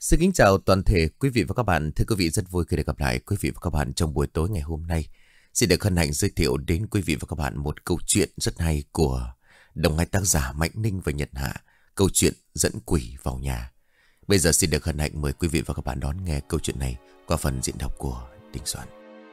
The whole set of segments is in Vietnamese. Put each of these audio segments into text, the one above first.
Xin kính chào toàn thể quý vị và các bạn. Thưa quý vị, rất vui khi được gặp lại quý vị và các bạn trong buổi tối ngày hôm nay. Xin được hân hạnh giới thiệu đến quý vị và các bạn một câu chuyện rất hay của đồng hai tác giả Mạnh Ninh và Nhật Hạ. Câu chuyện dẫn quỷ vào nhà. Bây giờ xin được hân hạnh mời quý vị và các bạn đón nghe câu chuyện này qua phần diễn đọc của Đình Soạn.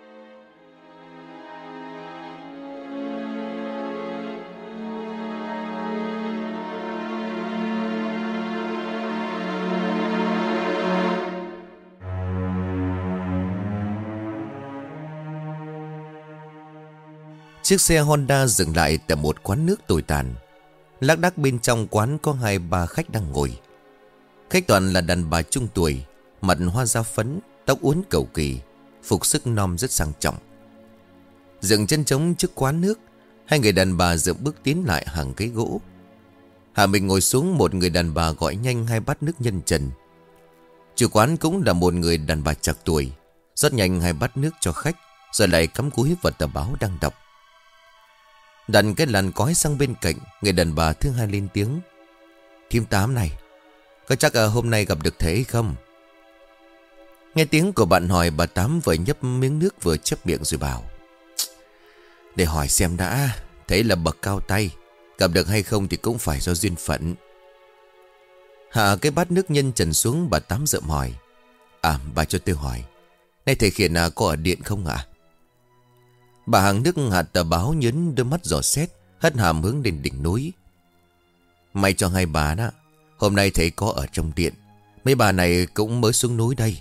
Chiếc xe Honda dừng lại tại một quán nước tồi tàn. Lác đác bên trong quán có 2-3 khách đang ngồi. Khách toàn là đàn bà trung tuổi, mặt hoa da phấn, tóc uốn cầu kỳ, phục sức nom rất sang trọng. Dừng chân trống trước quán nước, hai người đàn bà dựa bước tiến lại hàng ghế gỗ. Hạ mình ngồi xuống, một người đàn bà gọi nhanh 2 bát nước nhân trần. Chủ quán cũng là một người đàn bà trạc tuổi, rót nhanh 2 bát nước cho khách, rồi lại cắm cúi vào tờ báo đang đọc. Đặt cái làn cói sang bên cạnh, người đàn bà thứ hai lên tiếng: "Thím Tám này, có chắc hôm nay gặp được thế không?" Nghe tiếng của bạn hỏi, bà Tám vừa nhấp miếng nước vừa chép miệng rồi bảo: "Để hỏi xem đã, thấy là bậc cao tay, gặp được hay không thì cũng phải do duyên phận." Hạ cái bát nước nhân trần xuống, bà Tám rợm hỏi: Bà cho tôi hỏi, nay thầy Khiển có ở điện không ạ?" Bà hàng nước hạt tờ báo, nhấn đôi mắt dò xét, hất hàm hướng lên đỉnh núi: "May cho hai bà đó, hôm nay thầy có ở trong điện. Mấy bà này cũng mới xuống núi đây."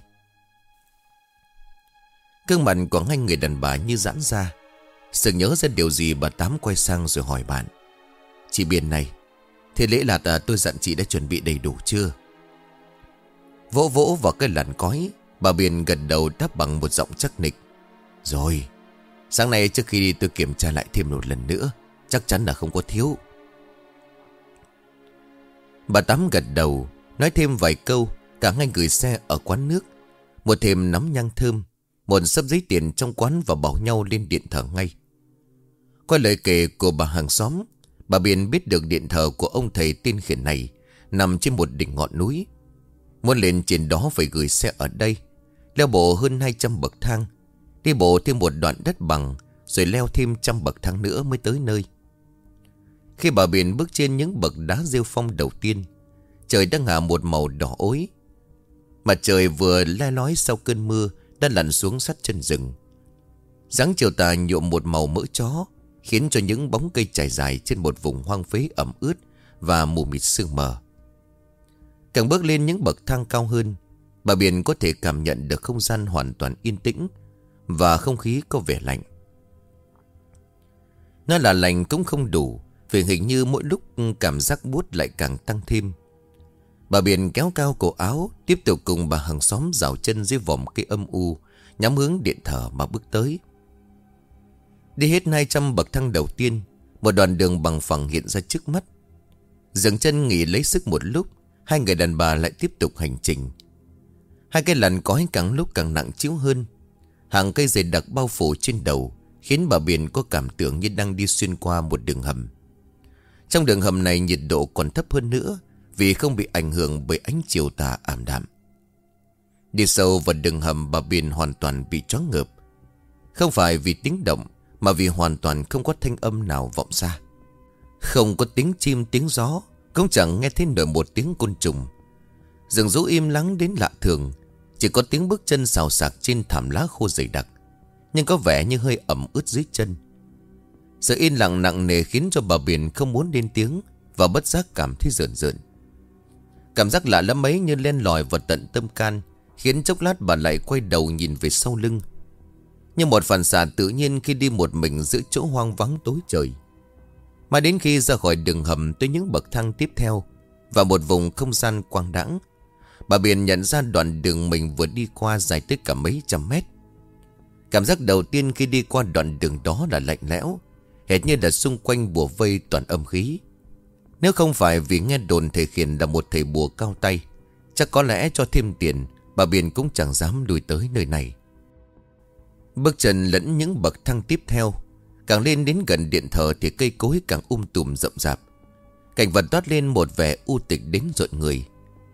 Gương mặt của hai người đàn bà như giãn ra. Sực nhớ ra điều gì, bà Tám quay sang rồi hỏi bạn: "Chị Biên này, thế lễ là tôi dặn chị đã chuẩn bị đầy đủ chưa?" Vỗ vỗ vào cái làn cói, bà Biên gật đầu đáp bằng một giọng chắc nịch: "Rồi, sáng nay trước khi đi tôi kiểm tra lại thêm một lần nữa, chắc chắn là không có thiếu." Bà Tám gật đầu, nói thêm vài câu. Cả hai gửi xe ở quán nước, một thềm nắm nhang thơm, một xấp giấy tiền trong quán và bảo nhau lên điện thờ ngay. Qua lời kể của bà hàng xóm, bà Biên biết được điện thờ của ông thầy tên Khiển này nằm trên một đỉnh ngọn núi. Muốn lên trên đó phải gửi xe ở đây, leo bộ hơn 200 bậc thang, đi bộ thêm một đoạn đất bằng, rồi leo thêm 100 bậc thang nữa mới tới nơi. Khi bà Biên bước trên những bậc đá rêu phong đầu tiên, trời đang hạ một màu đỏ ối. Mặt trời vừa le lói sau cơn mưa đã lặn xuống sát chân rừng. Dáng chiều tà nhuộm một màu mỡ chó, khiến cho những bóng cây trải dài trên một vùng hoang phế ẩm ướt và mù mịt sương mờ. Càng bước lên những bậc thang cao hơn, bà Biên có thể cảm nhận được không gian hoàn toàn yên tĩnh và không khí có vẻ lạnh. Nó là lạnh cũng không đủ, vì hình như mỗi lúc cảm giác buốt lại càng tăng thêm. Bà Biên kéo cao cổ áo, tiếp tục cùng bà hàng xóm dạo chân dưới vòng cây âm u, nhắm hướng điện thờ mà bước tới. Đi hết 200 bậc thang đầu tiên, một đoạn đường bằng phẳng hiện ra trước mắt. Dừng chân nghỉ lấy sức một lúc, hai người đàn bà lại tiếp tục hành trình. Hai cái làn cói càng lúc càng nặng trĩu hơn. Hàng cây dày đặc bao phủ trên đầu, khiến bà Biên có cảm tưởng như đang đi xuyên qua một đường hầm. Trong đường hầm này nhiệt độ còn thấp hơn nữa, vì không bị ảnh hưởng bởi ánh chiều tà ảm đạm. Đi sâu vào đường hầm, bà Biên hoàn toàn bị choáng ngợp. Không phải vì tiếng động, mà vì hoàn toàn không có thanh âm nào vọng ra. Không có tiếng chim tiếng gió, cũng chẳng nghe thấy nổi một tiếng côn trùng. Rừng rú im lắng đến lạ thường, chỉ có tiếng bước chân xào xạc trên thảm lá khô dày đặc, nhưng có vẻ như hơi ẩm ướt dưới chân. Sự yên lặng nặng nề khiến cho bà Biên không muốn lên tiếng, và bất giác cảm thấy rợn rợn. Cảm giác lạ lắm ấy như len lỏi vào tận tâm can, khiến chốc lát bà lại quay đầu nhìn về sau lưng. Như một phản xạ tự nhiên khi đi một mình giữa chỗ hoang vắng tối trời. Mà đến khi ra khỏi đường hầm tới những bậc thang tiếp theo, và một vùng không gian quang đãng, bà Biên nhận ra đoạn đường mình vừa đi qua dài tới cả mấy trăm mét. Cảm giác đầu tiên khi đi qua đoạn đường đó là lạnh lẽo, hệt như là xung quanh bùa vây toàn âm khí. Nếu không phải vì nghe đồn thầy Khiển là một thầy bùa cao tay, chắc có lẽ cho thêm tiền, bà Biên cũng chẳng dám lui tới nơi này. Bước chân lẫn những bậc thang tiếp theo, càng lên đến gần điện thờ thì cây cối càng tùm rậm rạp. Cảnh vật toát lên một vẻ u tịch đến rợn người.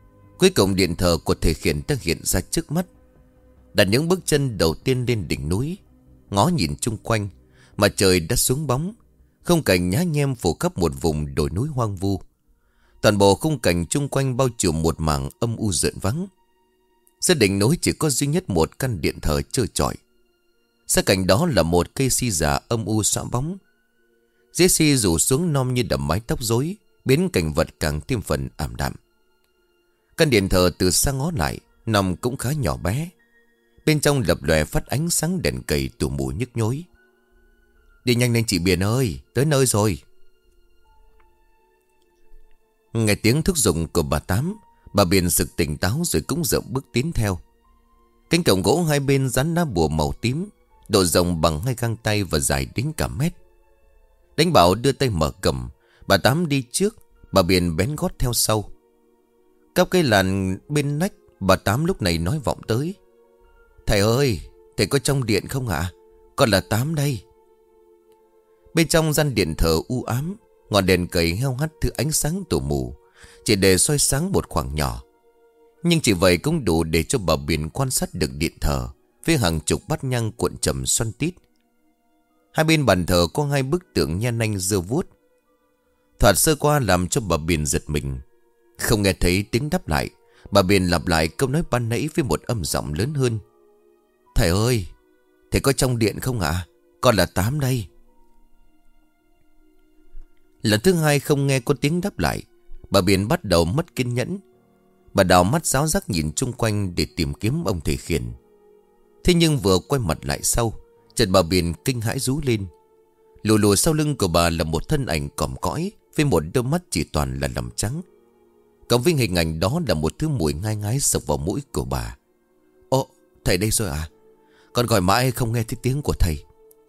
Cuối cùng điện thờ của thầy Khiển đã hiện ra trước mắt. Đặt những bước chân đầu tiên lên đỉnh núi, ngó nhìn chung quanh, mà trời đã xuống bóng. Khung cảnh nhá nhem phủ khắp một vùng đồi núi hoang vu. Toàn bộ khung cảnh chung quanh bao trùm một mảng âm u rợn vắng. Giữa đỉnh núi chỉ có duy nhất một căn điện thờ trơ trọi. Sát cạnh đó là một cây si già âm u xõa bóng. Dễ si rủ xuống non như đầm mái tóc rối, biến cảnh vật càng thêm phần ảm đạm. Căn điện thờ từ xa ngó lại, nằm cũng khá nhỏ bé. Bên trong lập lòe phát ánh sáng đèn cầy tù mù nhức nhối. Đi nhanh lên chị Biển ơi, tới nơi rồi. Nghe tiếng thúc giục của bà Tám, bà Biển sực tỉnh táo rồi cũng dậm bước tiến theo. Cánh cổng gỗ hai bên dán lá bùa màu tím, độ rộng bằng 2 găng tay và dài đến cả mét. Đánh Bảo đưa tay mở cầm, bà Tám đi trước, bà Biển bén gót theo sau. Cắp cây làn bên nách, bà Tám lúc này nói vọng tới. Thầy ơi, thầy có trong điện không ạ? Con là Tám đây. Bên trong gian điện thờ u ám, ngọn đèn cầy heo hắt thứ ánh sáng tù mù, chỉ để soi sáng một khoảng nhỏ. Nhưng chỉ vậy cũng đủ để cho bà Biển quan sát được điện thờ với hàng chục bát nhang cuộn trầm xoăn tít. Hai bên bàn thờ có 2 bức tượng nhan nanh rêu vuốt. Thoạt sơ qua làm cho bà Biển giật mình. Không nghe thấy tiếng đáp lại, bà Biển lặp lại câu nói ban nãy với một âm giọng lớn hơn. Thầy ơi, thầy có trong điện không ạ? Con là Tám đây. Lần thứ 2 không nghe có tiếng đáp lại, bà Biển bắt đầu mất kiên nhẫn. Bà đào mắt ráo rác nhìn chung quanh để tìm kiếm ông thầy Khiển. Thế nhưng vừa quay mặt lại sau, chợt bà Biển kinh hãi rú lên. Lù lù sau lưng của bà là một thân ảnh còm cõi với một đôi mắt chỉ toàn là lầm trắng. Cộng với hình ảnh đó là một thứ mùi ngai ngái sộc vào mũi của bà. Ồ, thầy đây rồi à? Con gọi mãi không nghe thấy tiếng của thầy.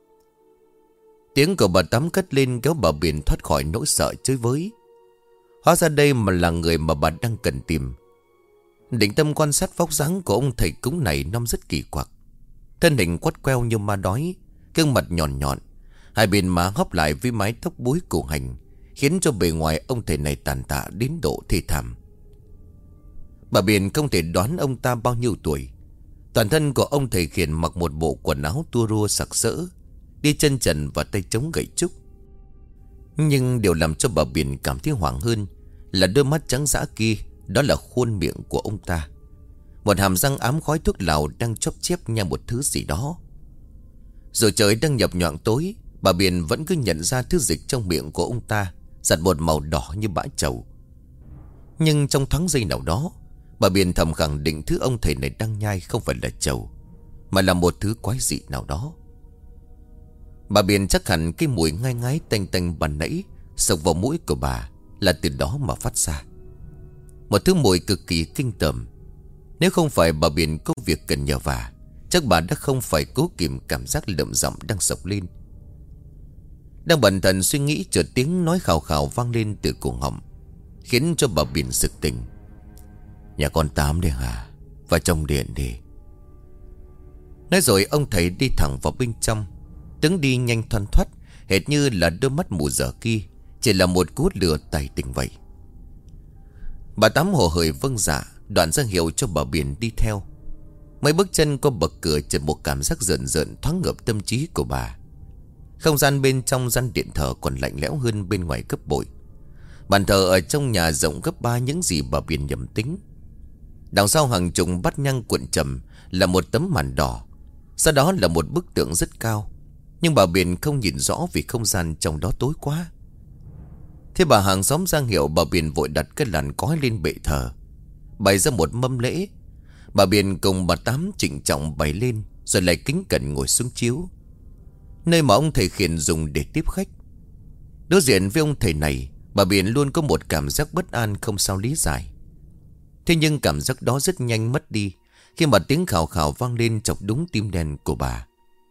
Tiếng của bà Tám cất lên kéo bà Biển thoát khỏi nỗi sợ chơi với. Hóa ra đây mà là người mà bà đang cần tìm. Định tâm quan sát vóc dáng của ông thầy cúng này năm rất kỳ quặc. Thân hình quắt queo như ma đói, gương mặt nhọn nhọn, hai bên má hấp lại với mái tóc búi củ hành, khiến cho bề ngoài ông thầy này tàn tạ đến độ thê thảm. Bà Biển không thể đoán ông ta bao nhiêu tuổi. Toàn thân của ông thầy Khiển mặc một bộ quần áo tua rua sặc sỡ, đi chân trần và tay chống gậy trúc. Nhưng điều làm cho bà Biển cảm thấy hoảng hơn là đôi mắt trắng dã kia. Đó là khuôn miệng của ông ta. Một hàm răng ám khói thuốc lào đang chóp chép nhai một thứ gì đó. Rồi trời đang nhập nhoạng tối, bà Biển vẫn cứ nhận ra thứ dịch trong miệng của ông ta giặt một màu đỏ như bã trầu. Nhưng trong thoáng giây nào đó, bà Biển thầm khẳng định thứ ông thầy này đang nhai không phải là trầu, mà là một thứ quái dị nào đó. Bà Biển chắc hẳn cái mùi ngai ngái tanh tanh ban nãy sộc vào mũi của bà là từ đó mà phát ra. Một thứ mùi cực kỳ kinh tởm. Nếu không phải bà Biển có việc cần nhờ vả, chắc bà đã không phải cố kìm cảm giác lợm giọng đang sộc lên. Đang bần thần suy nghĩ, chợt tiếng nói khào khào vang lên từ cổ họng, khiến cho bà Biển sực tỉnh. Nhà con Tám đây hả? Vào trong điện đi. Nói rồi ông thầy đi thẳng vào bên trong. Tướng đi nhanh thoăn thoắt, hệt như là đôi mắt mù dở kia chỉ là một cú lừa tài tình vậy. Bà Tám hồ hởi vâng dạ, đoạn ra hiệu cho bà Biển đi theo. Mấy bước chân qua bậc cửa, chợt một cảm giác rợn rợn thoáng ngợp tâm trí của bà. Không gian bên trong gian điện thờ còn lạnh lẽo hơn bên ngoài gấp bội. Bàn thờ ở trong nhà rộng gấp 3 những gì bà Biển nhầm tính. Đằng sau hàng chục bát nhang cuộn trầm là một tấm màn đỏ. Sau đó là một bức tượng rất cao, nhưng bà Biển không nhìn rõ vì không gian trong đó tối quá. Thế bà hàng xóm ra hiệu, bà Biển vội đặt cái làn cói lên bệ thờ, bày ra một mâm lễ. Bà Biển cùng bà Tám trịnh trọng bày lên, rồi lại kính cẩn ngồi xuống chiếu, nơi mà ông thầy Khiển dùng để tiếp khách. Đối diện với ông thầy này, bà Biển luôn có một cảm giác bất an không sao lý giải. Thế nhưng cảm giác đó rất nhanh mất đi khi mà tiếng khào khào vang lên chọc đúng tim đen của bà.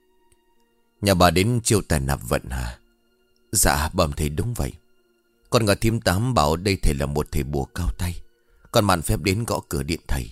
Nhà bà đến chiêu tài nạp vận hả? Dạ bẩm thầy đúng vậy. Con ngờ thím Tám bảo đây thầy là một thầy bùa cao tay, con mạn phép đến gõ cửa điện thầy.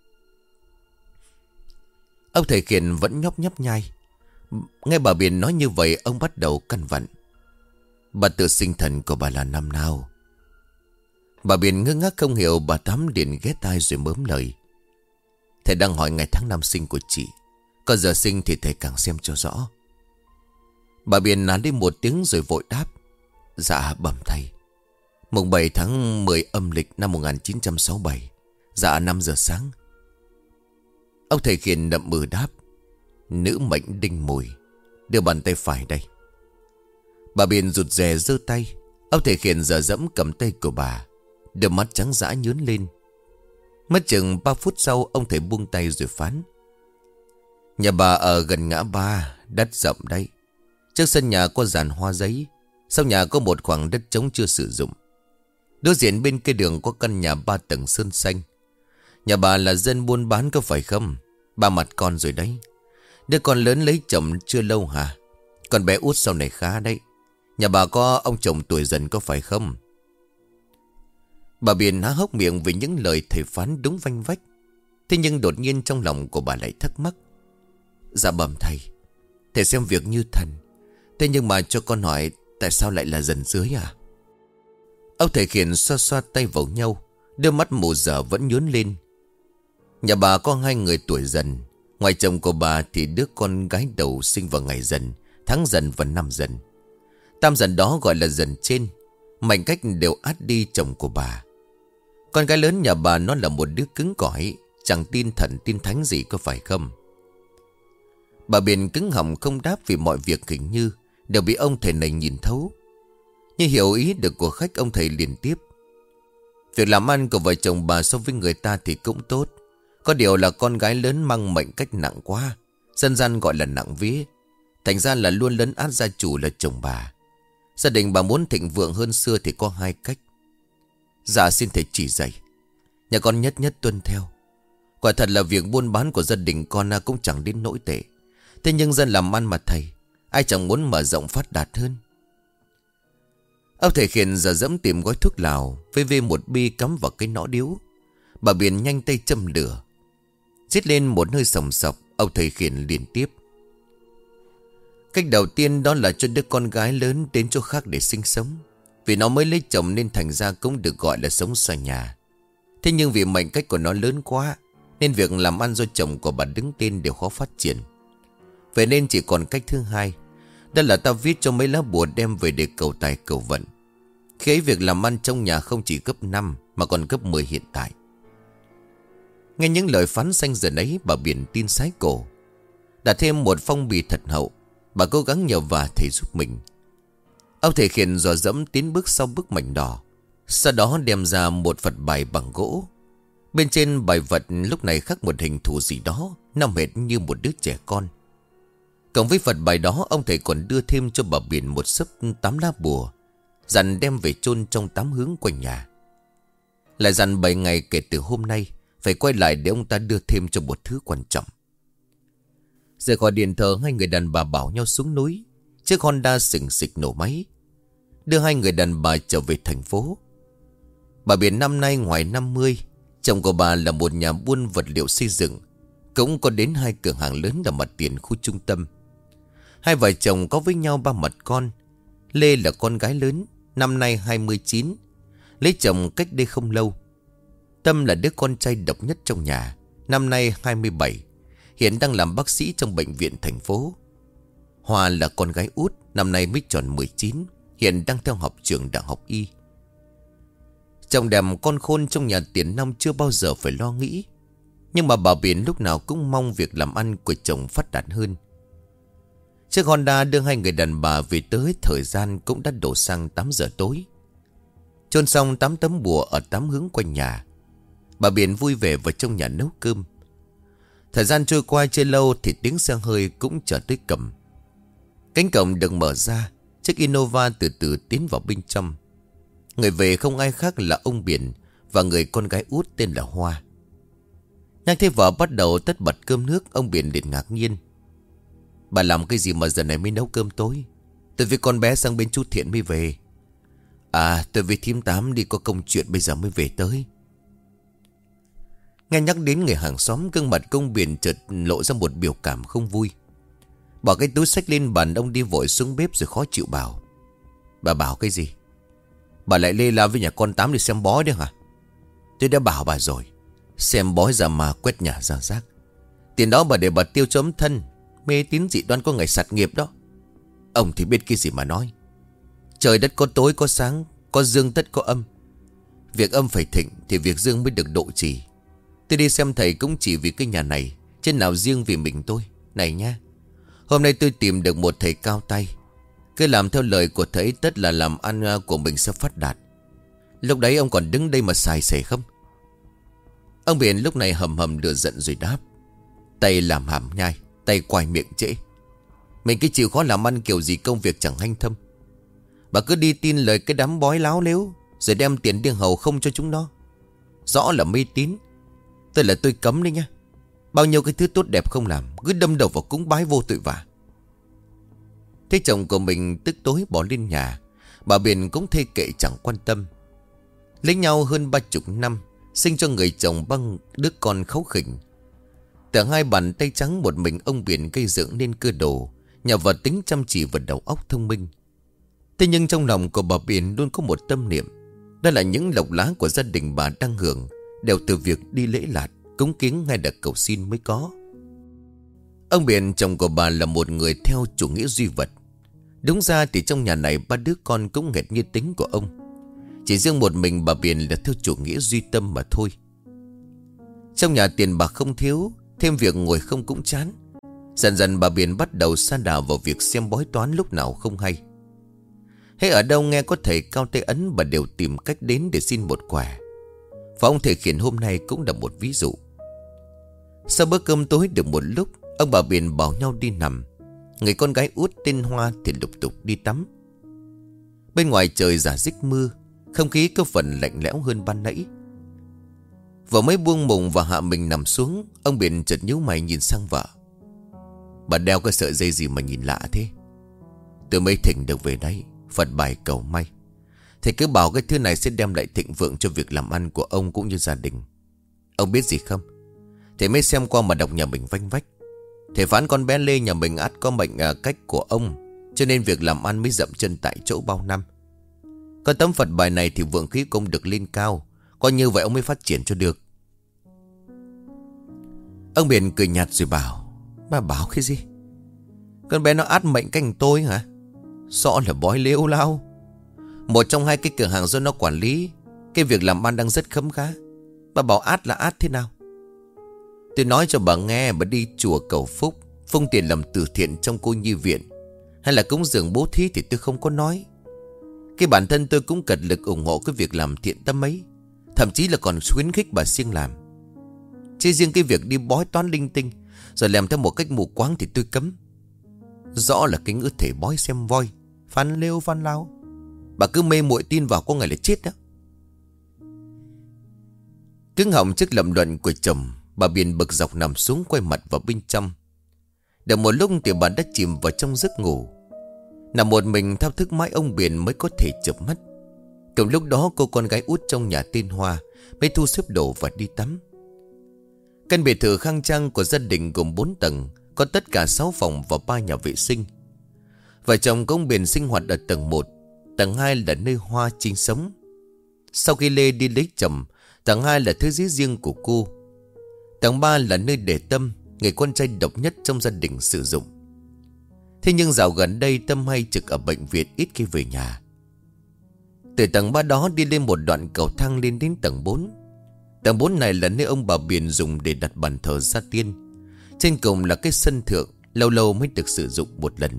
Ông thầy Khiển vẫn nhóp nhấp nhai. Nghe bà Biển nói như vậy, ông bắt đầu căn vặn. Bà tự sinh thần của bà là năm nào? Bà Biển ngơ ngác không hiểu. Bà Tám liền ghé tai rồi mớm lời. Thầy đang hỏi ngày tháng năm sinh của chị. Còn giờ sinh thì thầy càng xem cho rõ. Bà Biển nán đi một tiếng rồi vội đáp. Dạ bẩm thầy. Mùng 7 tháng 10 âm lịch năm 1967. Dạ 5 giờ sáng. Ông thầy Khiển nậm mừ đáp. Nữ mệnh đinh mùi. Đưa bàn tay phải đây. Bà Biển rụt rè giơ tay. Ông thầy Khiển giờ dẫm cầm tay của bà. Đôi mắt trắng dã nhướng lên. Mất chừng 3 phút sau ông thầy buông tay rồi phán. Nhà bà ở gần ngã ba. Đất rộng đây. Trước sân nhà có giàn hoa giấy. Sau nhà có một khoảng đất trống chưa sử dụng. Đối diện bên kia đường có căn nhà 3 tầng sơn xanh. Nhà bà là dân buôn bán có phải không? Ba mặt con rồi đấy. Đứa con lớn lấy chồng chưa lâu hả? Con bé út sau này khá đấy. Nhà bà có ông chồng tuổi dần có phải không? Bà Biển há hốc miệng vì những lời thầy phán đúng vanh vách. Thế nhưng đột nhiên trong lòng của bà lại thắc mắc. Dạ bẩm thầy. Thầy xem việc như thần. Thế nhưng mà cho con hỏi, tại sao lại là dần dưới à? Ông thầy Khiển xoa xoa tay vào nhau. Đôi mắt mù dở vẫn nhướng lên. Nhà bà có 2 người tuổi dần. Ngoài chồng của bà thì đứa con gái đầu sinh vào ngày dần, tháng dần và năm dần. Tam dần đó gọi là dần trên. Mệnh cách đều át đi chồng của bà. Con gái lớn nhà bà nó là một đứa cứng cỏi, chẳng tin thần tin thánh gì có phải không? Bà Biển cứng họng không đáp vì mọi việc hình như đều bị ông thầy này nhìn thấu. Như hiểu ý được của khách, ông thầy liền tiếp. Việc làm ăn của vợ chồng bà so với người ta thì cũng tốt. Có điều là con gái lớn mang mệnh cách nặng quá. Dân gian gọi là nặng vía. Thành ra là luôn lấn át gia chủ là chồng bà. Gia đình bà muốn thịnh vượng hơn xưa thì có 2 cách. Dạ xin thầy chỉ dạy. Nhà con nhất nhất tuân theo. Quả thật là việc buôn bán của gia đình con cũng chẳng đến nỗi tệ. Thế nhưng dân làm ăn mà thầy, ai chẳng muốn mở rộng phát đạt hơn. Ông thầy Khiển giờ dẫm tìm gói thuốc lào, vê một bi cắm vào cái nõ điếu. Bà Biển nhanh tay châm lửa. Giết lên một hơi sòng sọc. Ông thầy Khiển liền tiếp. Cách đầu tiên đó là cho đứa con gái lớn đến chỗ khác để sinh sống. Vì nó mới lấy chồng nên thành ra cũng được gọi là sống xa nhà. Thế nhưng vì mệnh cách của nó lớn quá, nên việc làm ăn do chồng của bà đứng tên đều khó phát triển. Vậy nên chỉ còn cách thứ hai. Đó là ta viết cho mấy lá bùa đem về để cầu tài cầu vận. Khi ấy việc làm ăn trong nhà không chỉ gấp 5 mà còn gấp 10 hiện tại. Nghe những lời phán xanh dần ấy, bà Biển tin sái cổ. Đã thêm một phong bì thật hậu. Bà cố gắng nhờ vả thầy giúp mình. Ông thầy Khiển dò dẫm tiến bước sau bức mảnh đỏ. Sau đó đem ra một vật bài bằng gỗ. Bên trên bài vật lúc này khắc một hình thù gì đó, nằm hệt như một đứa trẻ con. Cộng với vật bài đó, ông thầy còn đưa thêm cho bà Biển một xấp 8 lá bùa, dặn đem về chôn trong 8 hướng quanh nhà. Lại dặn 7 ngày kể từ hôm nay phải quay lại để ông ta đưa thêm cho một thứ quan trọng. Rời khỏi điện thờ, 2 người đàn bà bảo nhau xuống núi. Chiếc Honda xình xịch nổ máy, đưa 2 người đàn bà trở về thành phố. Bà Biển năm nay ngoài 50. Chồng của bà là một nhà buôn vật liệu xây dựng, cũng có đến 2 cửa hàng lớn ở mặt tiền khu trung tâm. 2 vợ chồng có với nhau 3 mặt con. Lê là con gái lớn, năm nay 29, lấy chồng cách đây không lâu. Tâm là đứa con trai độc nhất trong nhà, năm nay 27, hiện đang làm bác sĩ trong bệnh viện thành phố. Hoa là con gái út, năm nay mới tròn 19, hiện đang theo học trường đại học y. Chồng đẹp con khôn trong nhà tiền nong chưa bao giờ phải lo nghĩ. Nhưng mà bà Biển lúc nào cũng mong việc làm ăn của chồng phát đạt hơn. Chiếc Honda đưa 2 người đàn bà về tới, thời gian cũng đã đổ sang 8 giờ tối. Chôn xong 8 tấm bùa ở 8 hướng quanh nhà, bà Biển vui vẻ vào trong nhà nấu cơm. Thời gian trôi qua chưa lâu thì tiếng xe hơi cũng trở tới cổng. Cánh cổng được mở ra, chiếc Innova từ từ tiến vào bên trong. Người về không ai khác là ông Biển và người con gái út tên là Hoa. Nhắc thấy vợ bắt đầu tất bật cơm nước, ông Biển liền ngạc nhiên. Bà làm cái gì mà giờ này mới nấu cơm tối? Tôi với con bé sang bên chú Thiện mới về. À, tôi với thím Tám đi có công chuyện bây giờ mới về tới. Nghe nhắc đến người hàng xóm, gương mặt ông Biển chợt lộ ra một biểu cảm không vui. Bỏ cái túi xách lên bàn, ông đi vội xuống bếp rồi khó chịu bảo. Bà bảo cái gì? Bà lại lê la với nhà con Tám đi xem bói đấy hả? Tôi đã bảo bà rồi, xem bói ra mà quét nhà ra rác. Tiền đó bà để bà tiêu cho ấm thân. Mê tín dị đoan có ngày sạt nghiệp đó. Ông thì biết cái gì mà nói. Trời đất có tối có sáng, có dương tất có âm. Việc âm phải thịnh thì việc dương mới được độ trì. Tôi đi xem thầy cũng chỉ vì cái nhà này, chứ nào riêng vì mình tôi. Này nha, hôm nay tôi tìm được một thầy cao tay. Cứ làm theo lời của thầy tất là làm ăn của mình sẽ phát đạt. Lúc đấy ông còn đứng đây mà xài xể không? Ông Biển lúc này hầm hầm lửa giận rồi đáp. Tay làm hàm nhai, tay quay miệng trễ. Mình cứ chịu khó làm ăn kiểu gì công việc chẳng hanh thâm. Bà cứ đi tin lời cái đám bói láo lếu, rồi đem tiền điên hầu không cho chúng nó. Rõ là mê tín. Tôi cấm đấy nha. Bao nhiêu cái thứ tốt đẹp không làm, cứ đâm đầu vào cúng bái vô tội vạ. Thế chồng của mình tức tối bỏ lên nhà. Bà Biển cũng thê kệ chẳng quan tâm. Lấy nhau hơn 30 năm, sinh cho người chồng bằng đứa con kháu khỉnh. Từ hai bàn tay trắng một mình ông Biển gây dựng nên cơ đồ, nhờ vào tính chăm chỉ và đầu óc thông minh. Thế nhưng trong lòng của bà Biển luôn có một tâm niệm. Đó là những lộc lá của gia đình bà đang hưởng đều từ việc đi lễ lạt, cúng kiến hay là cầu xin mới có. Ông Biển chồng của bà là một người theo chủ nghĩa duy vật. Đúng ra thì trong nhà này ba đứa con cũng nghẹt như tính của ông. Chỉ riêng một mình bà Biển là theo chủ nghĩa duy tâm mà thôi. Trong nhà tiền bạc không thiếu, thêm việc ngồi không cũng chán. Dần dần bà Biển bắt đầu sa đà vào việc xem bói toán lúc nào không hay. Hay ở đâu nghe có thầy cao tay ấn, bà đều tìm cách đến để xin một quẻ. Và ông thầy khiển hôm nay cũng là một ví dụ. Sau bữa cơm tối được một lúc, ông bà Biển bảo nhau đi nằm. Người con gái út tên Hoa thì lục tục đi tắm. Bên ngoài trời rả rích mưa, không khí có phần lạnh lẽo hơn ban nãy. Vừa mới buông mùng và hạ mình nằm xuống, ông Biển chợt nhíu mày nhìn sang vợ. Bà đeo cái sợi dây gì mà nhìn lạ thế? Tôi mới thỉnh được về đây, Phật bài cầu may. Thầy cứ bảo cái thứ này sẽ đem lại thịnh vượng cho việc làm ăn của ông cũng như gia đình. Ông biết gì không? Thầy mới xem qua mà đọc nhà mình vanh vách. Thầy phán con bé Lê nhà mình ắt có mệnh cách của ông, cho nên việc làm ăn mới dậm chân tại chỗ bao năm. Có tấm Phật bài này thì vượng khí công được lên cao. Coi như vậy ông mới phát triển cho được. Ông Biển cười nhạt rồi bảo. Bà bảo cái gì? Con bé nó át mệnh canh tôi hả? Rõ là bói lêu lao. Một trong hai cái cửa hàng do nó quản lý, cái việc làm ăn đang rất khấm khá. Bà bảo át là át thế nào? Tôi nói cho bà nghe, bà đi chùa cầu phúc, phung tiền làm từ thiện trong cô nhi viện, hay là cúng dường bố thí thì tôi không có nói. Cái bản thân tôi cũng cật lực ủng hộ cái việc làm thiện tâm ấy, thậm chí là còn khuyến khích bà siêng làm. Chứ riêng cái việc đi bói toán linh tinh rồi làm theo một cách mù quáng thì tôi cấm. Rõ là cái ngữ thể bói xem voi, phán lêu phán lao. Bà cứ mê muội tin vào có ngày là chết đó. Cứng họng trước lập luận của chồng, bà Biển bực dọc nằm xuống quay mặt vào bên trong. Được một lúc thì bà đã chìm vào trong giấc ngủ. Nằm một mình thao thức mãi ông Biển mới có thể chợp mắt. Cùng lúc đó cô con gái út trong nhà tên Hoa mới thu xếp đồ và đi tắm. Căn biệt thự khang trang của gia đình gồm 4 tầng, có tất cả 6 phòng và 3 nhà vệ sinh. Vợ chồng của ông Biển sinh hoạt ở tầng 1, tầng 2 là nơi Hoa sinh sống. Sau khi Lê đi lấy chồng, tầng 2 là thế giới riêng của cô. Tầng 3 là nơi để Tâm, người con trai độc nhất trong gia đình sử dụng. Thế nhưng dạo gần đây Tâm hay trực ở bệnh viện, ít khi về nhà. Từ tầng 3 đó đi lên một đoạn cầu thang lên đến tầng 4. Tầng 4 này là nơi ông bà Biển dùng để đặt bàn thờ gia tiên. Trên cùng là cái sân thượng, lâu lâu mới được sử dụng một lần.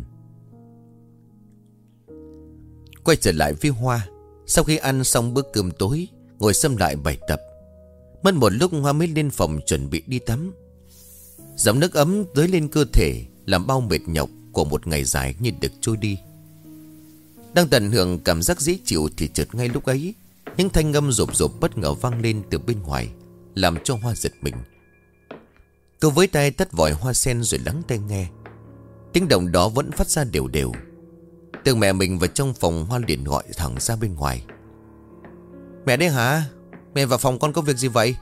Quay trở lại với Hoa. Sau khi ăn xong bữa cơm tối, ngồi xâm lại bài tập. Mất một lúc Hoa mới lên phòng chuẩn bị đi tắm. Dòng nước ấm tưới lên cơ thể, làm bao mệt nhọc của một ngày dài như được trôi đi. Đang tận hưởng cảm giác dễ chịu thì chợt ngay lúc ấy, những thanh âm rộp rộp bất ngờ vang lên từ bên ngoài, làm cho Hoa giật mình. Cô với tay tắt vòi hoa sen rồi lắng tai nghe. Tiếng động đó vẫn phát ra đều đều. Từ mẹ mình vào trong phòng, Hoa liền gọi thẳng ra bên ngoài. Mẹ đấy hả? Mẹ vào phòng con có việc gì vậy?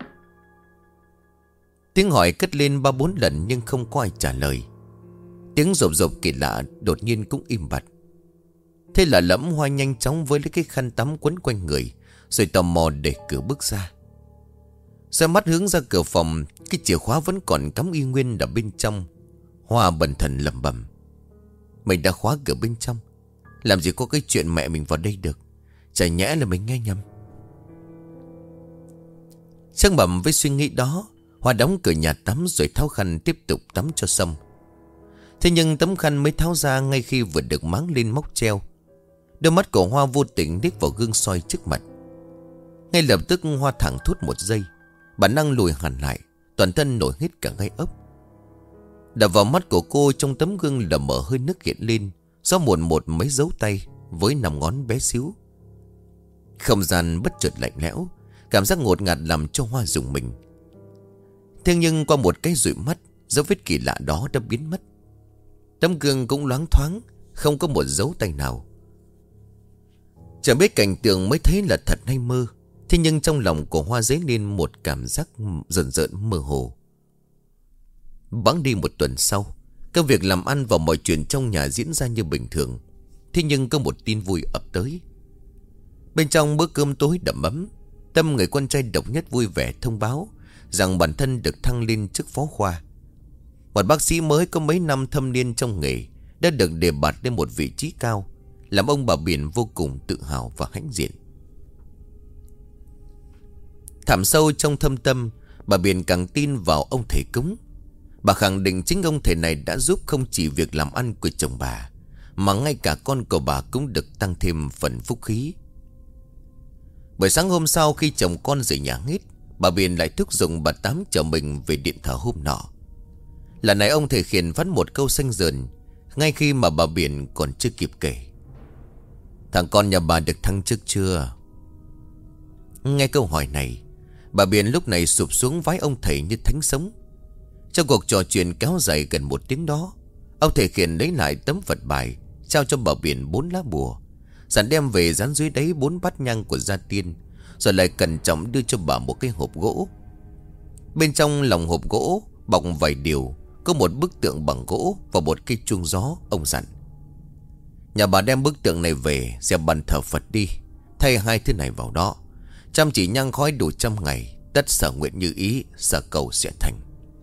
Tiếng hỏi cất lên 3-4 lần nhưng không có ai trả lời. Tiếng rộp rộp kỳ lạ đột nhiên cũng im bặt. Thế là Lẫm Hoa nhanh chóng với lấy cái khăn tắm quấn quanh người, rồi tò mò đẩy cửa bước ra. Xoay mắt hướng ra cửa phòng, cái chìa khóa vẫn còn cắm y nguyên ở bên trong. Hoa bần thần lẩm bẩm: mình đã khóa cửa bên trong, làm gì có cái chuyện mẹ mình vào đây được. Chả nhẽ là mình nghe nhầm. Trăng bẩm với suy nghĩ đó, Hoa đóng cửa nhà tắm rồi tháo khăn tiếp tục tắm cho xong. Thế nhưng tấm khăn mới tháo ra ngay khi vừa được máng lên móc treo. Đôi mắt của Hoa vô tình liếc vào gương soi trước mặt. Ngay lập tức Hoa thẳng thốt một giây, bản năng lùi hẳn lại, toàn thân nổi hết cả gai ốc. Đập vào mắt của cô trong tấm gương là mở hơi nước hiện lên, do một mấy dấu tay với 5 ngón bé xíu. Không gian bất chợt lạnh lẽo, cảm giác ngột ngạt làm cho Hoa rùng mình. Thế nhưng qua một cái dụi mắt, dấu vết kỳ lạ đó đã biến mất. Tấm gương cũng loáng thoáng, không có một dấu tay nào. Chẳng biết cảnh tượng mới thấy là thật hay mơ. Thế nhưng trong lòng của Hoa dấy lên một cảm giác dần dần mơ hồ. Bẵng đi một tuần sau, các việc làm ăn và mọi chuyện trong nhà diễn ra như bình thường. Thế nhưng có một tin vui ập tới. Bên trong bữa cơm tối đậm ấm, Tâm, người con trai độc nhất, vui vẻ thông báo rằng bản thân được thăng lên chức phó khoa. Một bác sĩ mới có mấy năm thâm niên trong nghề đã được đề bạt lên một vị trí cao, làm ông bà Biển vô cùng tự hào và hãnh diện. Thẳm sâu trong thâm tâm, bà Biển càng tin vào ông thầy cúng. Bà khẳng định chính ông thầy này đã giúp không chỉ việc làm ăn của chồng bà, mà ngay cả con của bà cũng được tăng thêm phần phúc khí. Buổi sáng hôm sau, khi chồng con rời nhà hết, bà Biển lại thúc giục bà Tám chở mình về điện thờ hôm nọ. Lần này ông thầy khiển phát một câu xanh dờn, ngay khi mà bà Biển còn chưa kịp kể: thằng con nhà bà được thăng chức chưa? Nghe câu hỏi này, bà Biển lúc này sụp xuống vái ông thầy như thánh sống. Trong cuộc trò chuyện kéo dài gần 1 tiếng đó, ông thầy khiển lấy lại tấm Phật bài, trao cho bà Biển 4 lá bùa, dặn đem về dán dưới đáy 4 bát nhang của gia tiên, rồi lại cẩn trọng đưa cho bà một cái hộp gỗ. Bên trong lòng hộp gỗ bọc vài điều, có một bức tượng bằng gỗ và một cây chuông gió. Ông dặn: nhà bà đem bức tượng này về dẹp bàn thờ Phật đi, thay 2 thứ này vào đó, chăm chỉ nhang khói đủ 100 ngày, tất sở nguyện như ý, sở cầu sẽ thành.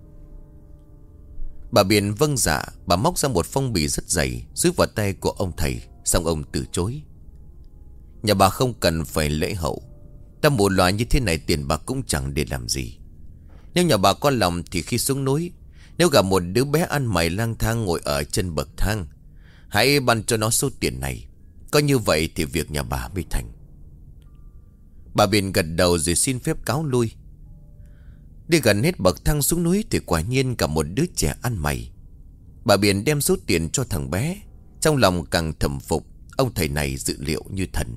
Bà Biển vâng dạ. Bà móc ra một phong bì rất dày dưới vào tay của ông thầy, xong ông từ chối: nhà bà không cần phải lễ hậu, ta mù loà như thế này tiền bạc cũng chẳng để làm gì. Nếu nhà bà có lòng thì khi xuống núi, nếu gặp một đứa bé ăn mày lang thang ngồi ở chân bậc thang, hãy ban cho nó số tiền này. Có như vậy thì việc nhà bà mới thành. Bà Biển gật đầu rồi xin phép cáo lui. Đi gần hết bậc thang xuống núi thì quả nhiên cả một đứa trẻ ăn mày. Bà Biển đem số tiền cho thằng bé, trong lòng càng thầm phục ông thầy này dự liệu như thần.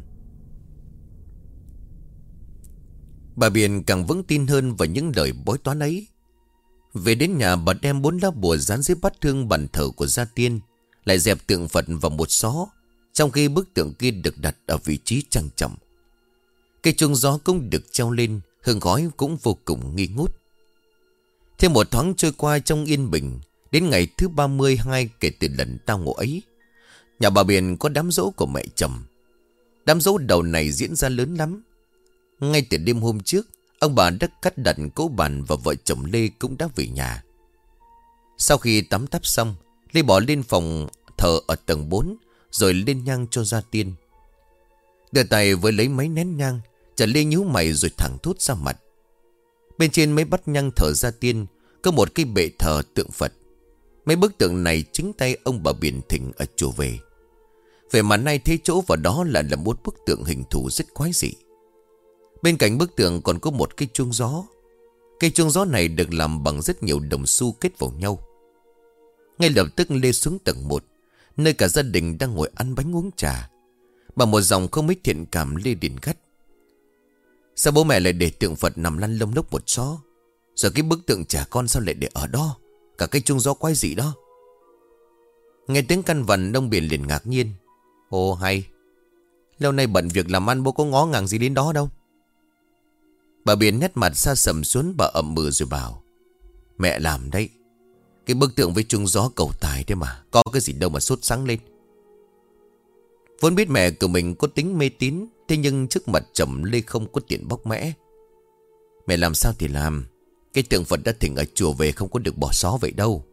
Bà Biển càng vững tin hơn vào những lời bói toán ấy. Về đến nhà, bà đem 4 lá bùa dán dưới bát thương bàn thờ của gia tiên, lại dẹp tượng Phật vào một xó, trong khi bức tượng kia được đặt ở vị trí trang trọng. Cây chuông gió cũng được treo lên, hương khói cũng vô cùng nghi ngút. Thêm một thoáng trôi qua trong yên bình, đến ngày thứ 32 kể từ lần tao ngộ ấy, nhà bà Biển có đám giỗ của mẹ chồng. Đám giỗ đầu này diễn ra lớn lắm. Ngay từ đêm hôm trước, ông bà đã cắt đặt cỗ bàn và vợ chồng Lê cũng đã về nhà. Sau khi tắm táp xong, Lê bỏ lên phòng thờ ở tầng 4, rồi lên nhang cho gia tiên. Đưa tay với lấy mấy nén nhang, Trần Lê nhíu mày rồi thẳng thốt ra mặt. Bên trên mấy bát nhang thờ gia tiên có một cái bệ thờ tượng Phật. Mấy bức tượng này chính tay ông bà Biển thỉnh ở chùa về. Về mà nay thấy chỗ vào đó là một bức tượng hình thù rất quái dị. Bên cạnh bức tượng còn có một cây chuông gió. Cây chuông gió này được làm bằng rất nhiều đồng xu kết vào nhau. Ngay lập tức Lê xuống tầng 1, nơi cả gia đình đang ngồi ăn bánh uống trà. Bằng một dòng không mấy thiện cảm, Lê điền gắt: sao bố mẹ lại để tượng Phật nằm lăn lông lốc một xó? Giờ cái bức tượng trẻ con sao lại để ở đó? Cả cây chuông gió quái dị đó. Nghe tiếng căn vần, ông Biển liền ngạc nhiên: ồ hay, lâu nay bận việc làm ăn bố có ngó ngàng gì đến đó đâu. Bà Biển nét mặt xa sầm xuống, bà ậm ừ rồi bảo: mẹ làm đấy. Cái bức tượng với chuông gió cầu tài thế mà, có cái gì đâu mà sốt sắng lên. Vốn biết mẹ của mình có tính mê tín, thế nhưng trước mặt chồng Lê không có tiện bóc mẽ. Mẹ làm sao thì làm, cái tượng Phật đã thỉnh ở chùa về không có được bỏ xó vậy đâu.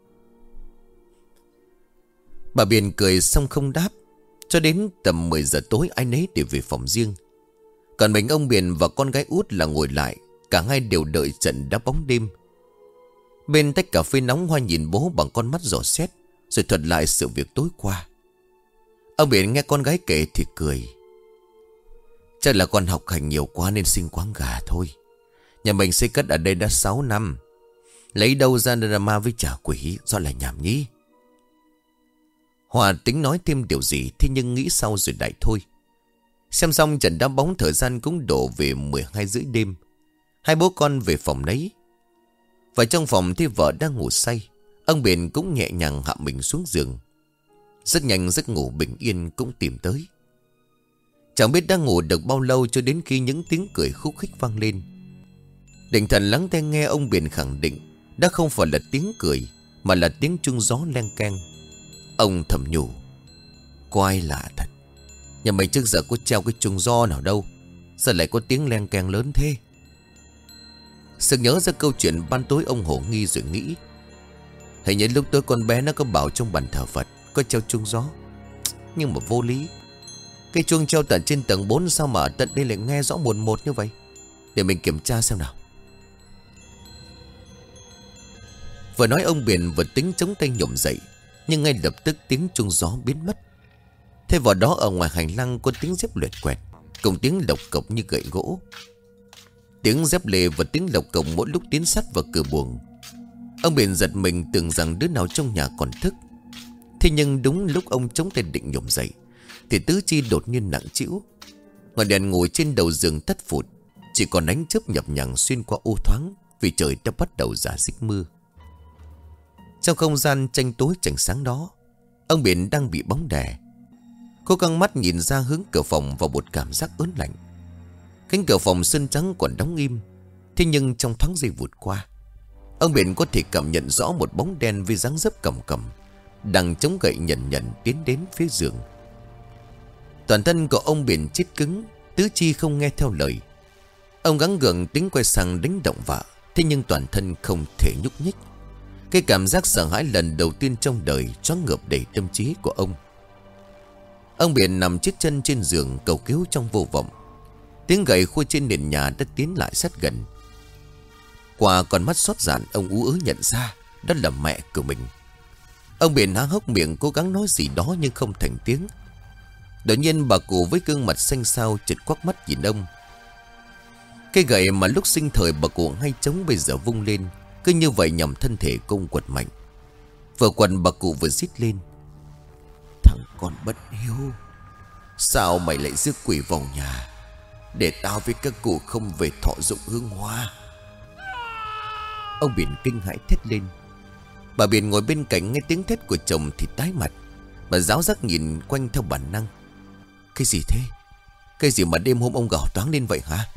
Bà Biển cười xong không đáp. Cho đến tầm 10 giờ tối ai nấy đều về phòng riêng. Còn mình, ông Biển và con gái út là ngồi lại. Cả hai đều đợi trận đá bóng đêm. Bên tách cà phê nóng, Hoa nhìn bố bằng con mắt dò xét, rồi thuật lại sự việc tối qua. Ông Biển nghe con gái kể thì cười. Chắc là con học hành nhiều quá nên sinh quáng gà thôi. Nhà mình xây cất ở đây đã 6 năm. Lấy đâu ra drama với trả quỷ, do là nhảm nhí. Hòa tính nói thêm điều gì, thế nhưng nghĩ sau rồi đại thôi. Xem xong trận đá bóng, thời gian cũng đổ về 12 rưỡi đêm. Hai bố con về phòng nấy. Và trong phòng thì vợ đang ngủ say. Ông Biển cũng nhẹ nhàng hạ mình xuống giường. Rất nhanh giấc ngủ bình yên cũng tìm tới. Chẳng biết đang ngủ được bao lâu, cho đến khi những tiếng cười khúc khích vang lên. Định thần lắng tai nghe, ông Biển khẳng định đã không phải là tiếng cười, mà là tiếng chuông gió leng keng. Ông thầm nhủ, có ai lạ thật. Nhà mình trước giờ có treo cái chuông gió nào đâu, sao lại có tiếng leng keng lớn thế? Sực nhớ ra câu chuyện ban tối ông hổ nghi rồi nghĩ, hình như lúc tối con bé nó có bảo trong bàn thờ Phật có treo chuông gió. Nhưng mà vô lý. Cái chuông treo tận trên tầng 4, sao mà ở tận đây lại nghe rõ mồn một như vậy? Để mình kiểm tra xem nào. Vừa nói ông Biển vừa tính chống tay nhổm dậy, nhưng ngay lập tức tiếng chuông gió biến mất. Thay vào đó ở ngoài hành lang có tiếng dép loẹt quẹt, cùng tiếng lộc cộc như gậy gỗ. Tiếng dép lê và tiếng lộc cộc mỗi lúc tiến sát vào cửa buồng. Ông Biển giật mình, tưởng rằng đứa nào trong nhà còn thức. Thế nhưng đúng lúc ông chống tay định nhổm dậy thì tứ chi đột nhiên nặng trĩu. Ngọn đèn ngồi trên đầu giường tắt phụt, chỉ còn ánh chớp nhập nhằng xuyên qua ô thoáng, vì trời đã bắt đầu rả xích mưa. Trong không gian tranh tối chảnh sáng đó, ông Biển đang bị bóng đè. Cô căng mắt nhìn ra hướng cửa phòng và một cảm giác ớn lạnh. Cánh cửa phòng sơn trắng còn đóng im, thế nhưng trong thoáng giây vụt qua, ông Biển có thể cảm nhận rõ một bóng đen với dáng dấp cầm cẩm đang chống gậy nhần nhần tiến đến phía giường. Toàn thân của ông Biển chết cứng, tứ chi không nghe theo lời. Ông gắng gượng tính quay sang đánh động vợ, thế nhưng toàn thân không thể nhúc nhích. Cái cảm giác sợ hãi lần đầu tiên trong đời choáng ngợp đầy tâm trí của ông. Ông Biển nằm chết chân trên giường cầu cứu trong vô vọng. Tiếng gậy khua trên nền nhà đã tiến lại sát gần. Qua con mắt xót dạn, ông ú ớ nhận ra đó là mẹ của mình. Ông Biển há hốc miệng cố gắng nói gì đó nhưng không thành tiếng. Đột nhiên bà cụ với gương mặt xanh xao chợt quắc mắt nhìn ông. Cái gậy mà lúc sinh thời bà cụ hay chống bây giờ vung lên, cứ như vậy nhằm thân thể công quật mạnh. Vừa quật bà cụ vừa rít lên, thằng con bất hiếu, sao mày lại rước quỷ vào nhà, để tao với các cụ không về thọ dụng hương hoa. Ông Biển kinh hãi thét lên. Bà Biển ngồi bên cạnh nghe tiếng thét của chồng thì tái mặt. Bà giáo giác nhìn quanh theo bản năng. Cái gì thế? Cái gì mà đêm hôm ông gào toáng lên vậy hả?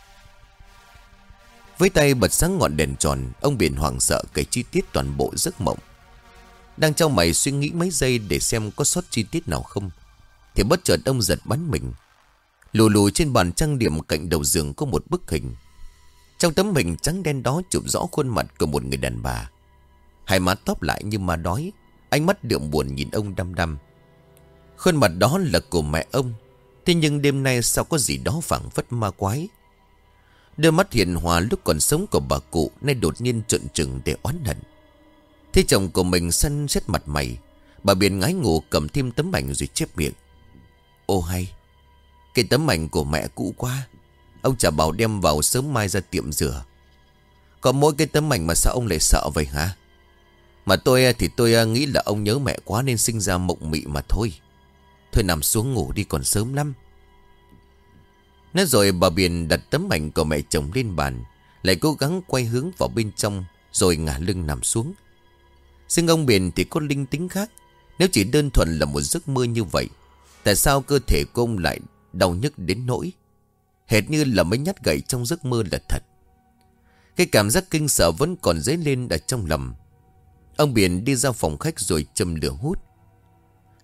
Với tay bật sáng ngọn đèn tròn, ông Biển hoảng sợ kể chi tiết toàn bộ giấc mộng. Đang trong mày suy nghĩ mấy giây để xem có sót chi tiết nào không, thì bất chợt ông giật bắn mình. Lù lù trên bàn trang điểm cạnh đầu giường có một bức hình. Trong tấm hình trắng đen đó chụp rõ khuôn mặt của một người đàn bà. Hai má tóp lại như ma đói, ánh mắt đượm buồn nhìn ông đăm đăm. Khuôn mặt đó là của mẹ ông, thế nhưng đêm nay sao có gì đó phảng phất ma quái. Đôi mắt hiền hòa lúc còn sống của bà cụ nay đột nhiên trợn trừng để oán hận. Thế chồng của mình săn xét mặt mày, bà Biển ngái ngủ cầm thêm tấm ảnh rồi chép miệng. Ô hay, cái tấm ảnh của mẹ cũ quá, ông chả bảo đem vào sớm mai ra tiệm rửa. Có mỗi cái tấm ảnh mà sao ông lại sợ vậy hả? Mà tôi thì tôi nghĩ là ông nhớ mẹ quá nên sinh ra mộng mị mà thôi. Thôi nằm xuống ngủ đi, còn sớm lắm. Nói rồi bà Biển đặt tấm ảnh của mẹ chồng lên bàn, lại cố gắng quay hướng vào bên trong, rồi ngả lưng nằm xuống. Nhưng ông Biển thì có linh tính khác. Nếu chỉ đơn thuần là một giấc mơ như vậy, tại sao cơ thể của ông lại đau nhức đến nỗi hệt như là mấy nhát gậy trong giấc mơ là thật? Cái cảm giác kinh sợ vẫn còn dấy lên ở trong lòng. Ông Biển đi ra phòng khách rồi châm lửa hút.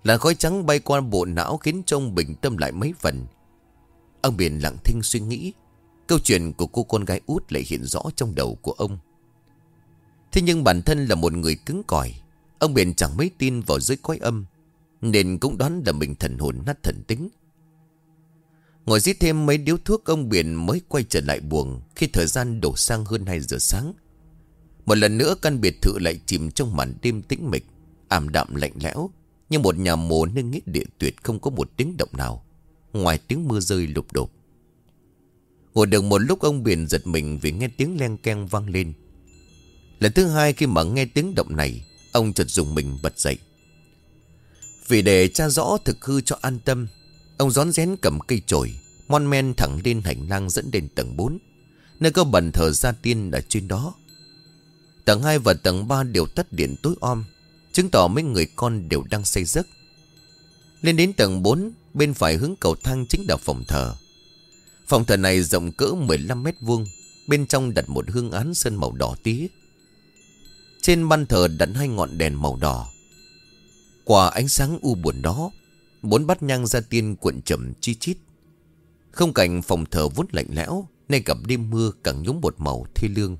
Làn khói trắng bay qua bộ não khiến cho ông bình tâm lại mấy phần. Ông Biển lặng thinh suy nghĩ. Câu chuyện của cô con gái út lại hiện rõ trong đầu của ông. Thế nhưng bản thân là một người cứng cỏi, ông Biển chẳng mấy tin vào giới cõi âm, nên cũng đoán là mình thần hồn nát thần tính. Ngồi rít thêm mấy điếu thuốc, ông Biển mới quay trở lại buồng khi thời gian đổ sang hơn 2 giờ sáng. Một lần nữa căn biệt thự lại chìm trong màn đêm tĩnh mịch, ảm đạm lạnh lẽo, như một nhà mồ nên nghĩa địa tuyệt, không có một tiếng động nào ngoài tiếng mưa rơi lụp đột. Ngồi được một lúc, ông Biển giật mình vì nghe tiếng len keng vang lên. Lần thứ hai khi mà nghe tiếng động này, ông chợt dùng mình bật dậy. Vì để tra rõ thực hư cho an tâm, ông rón rén cầm cây chổi, mon men thẳng lên hành lang dẫn lên tầng 4, nơi có bàn thờ gia tiên ở trên đó. Tầng 2 và tầng 3 đều tắt điện tối om, chứng tỏ mấy người con đều đang say giấc. Lên đến tầng 4, bên phải hướng cầu thang chính là phòng thờ. Phòng thờ này rộng cỡ 15 mét vuông, bên trong đặt một hương án sơn màu đỏ tía. Trên ban thờ đặt 2 ngọn đèn màu đỏ. Qua ánh sáng u buồn đó, 4 bát nhang gia tiên cuộn chậm chi chít. Không cảnh phòng thờ vốn lạnh lẽo, nay gặp đêm mưa càng nhúng một màu thê lương.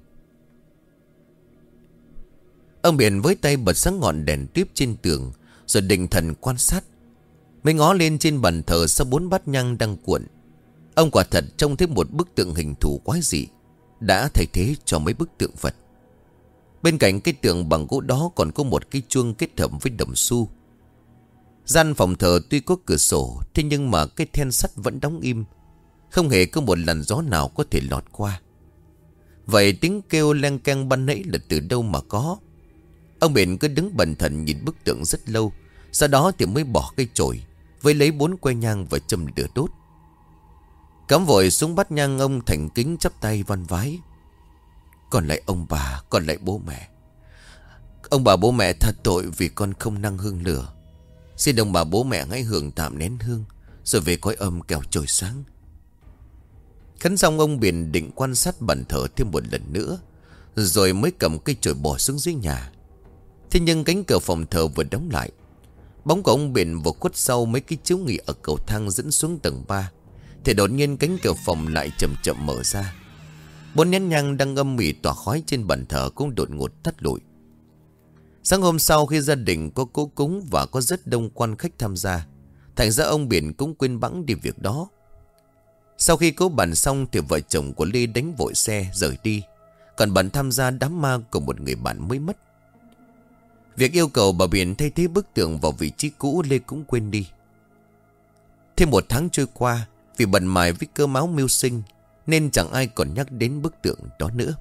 Ông Biển với tay bật sáng ngọn đèn tiếp trên tường, rồi định thần quan sát. Mới ngó lên trên bàn thờ sau 4 bát nhang đang cuộn, ông quả thật trông thấy một bức tượng hình thù quái dị đã thay thế cho mấy bức tượng Phật. Bên cạnh cái tượng bằng gỗ đó còn có một cái chuông kết hợp với đồng xu. Gian phòng thờ tuy có cửa sổ, thế nhưng mà cái then sắt vẫn đóng im, không hề có một làn gió nào có thể lọt qua. Vậy tiếng kêu len keng ban nãy là từ đâu mà có? Ông Biển cứ đứng bần thần nhìn bức tượng rất lâu, sau đó thì mới bỏ cây chổi, với lấy 4 que nhang và châm lửa đốt. Cắm vội xuống bát nhang, ông thành kính chắp tay van vái. Còn lại ông bà, còn lại bố mẹ. Ông bà bố mẹ tha tội vì con không năng hương lửa. Xin ông bà bố mẹ hãy hưởng tạm nén hương, rồi về cõi âm kẻo trời sáng. Khấn xong, ông Biển định quan sát bàn thờ thêm một lần nữa, rồi mới cầm cây chổi bỏ xuống dưới nhà. Thế nhưng cánh cửa phòng thờ vừa đóng lại, bóng của ông Biển vừa khuất sau mấy cái chiếu nghỉ ở cầu thang dẫn xuống tầng 3, thì đột nhiên cánh cửa phòng lại chậm chậm mở ra. 4 nén nhang đang âm mỉ tỏa khói trên bàn thờ cũng đột ngột tắt lụi. Sáng hôm sau, khi gia đình có cỗ cúng và có rất đông quan khách tham gia, thành ra ông Biển cũng quên bẵng đi việc đó. Sau khi cỗ bàn xong thì vợ chồng của Lê đánh vội xe rời đi, còn bận tham gia đám ma của một người bạn mới mất. Việc yêu cầu bà Biển thay thế bức tượng vào vị trí cũ, Lê cũng quên đi. Thêm 1 tháng trôi qua, vì bận mải với cơm áo mưu sinh nên chẳng ai còn nhắc đến bức tượng đó nữa.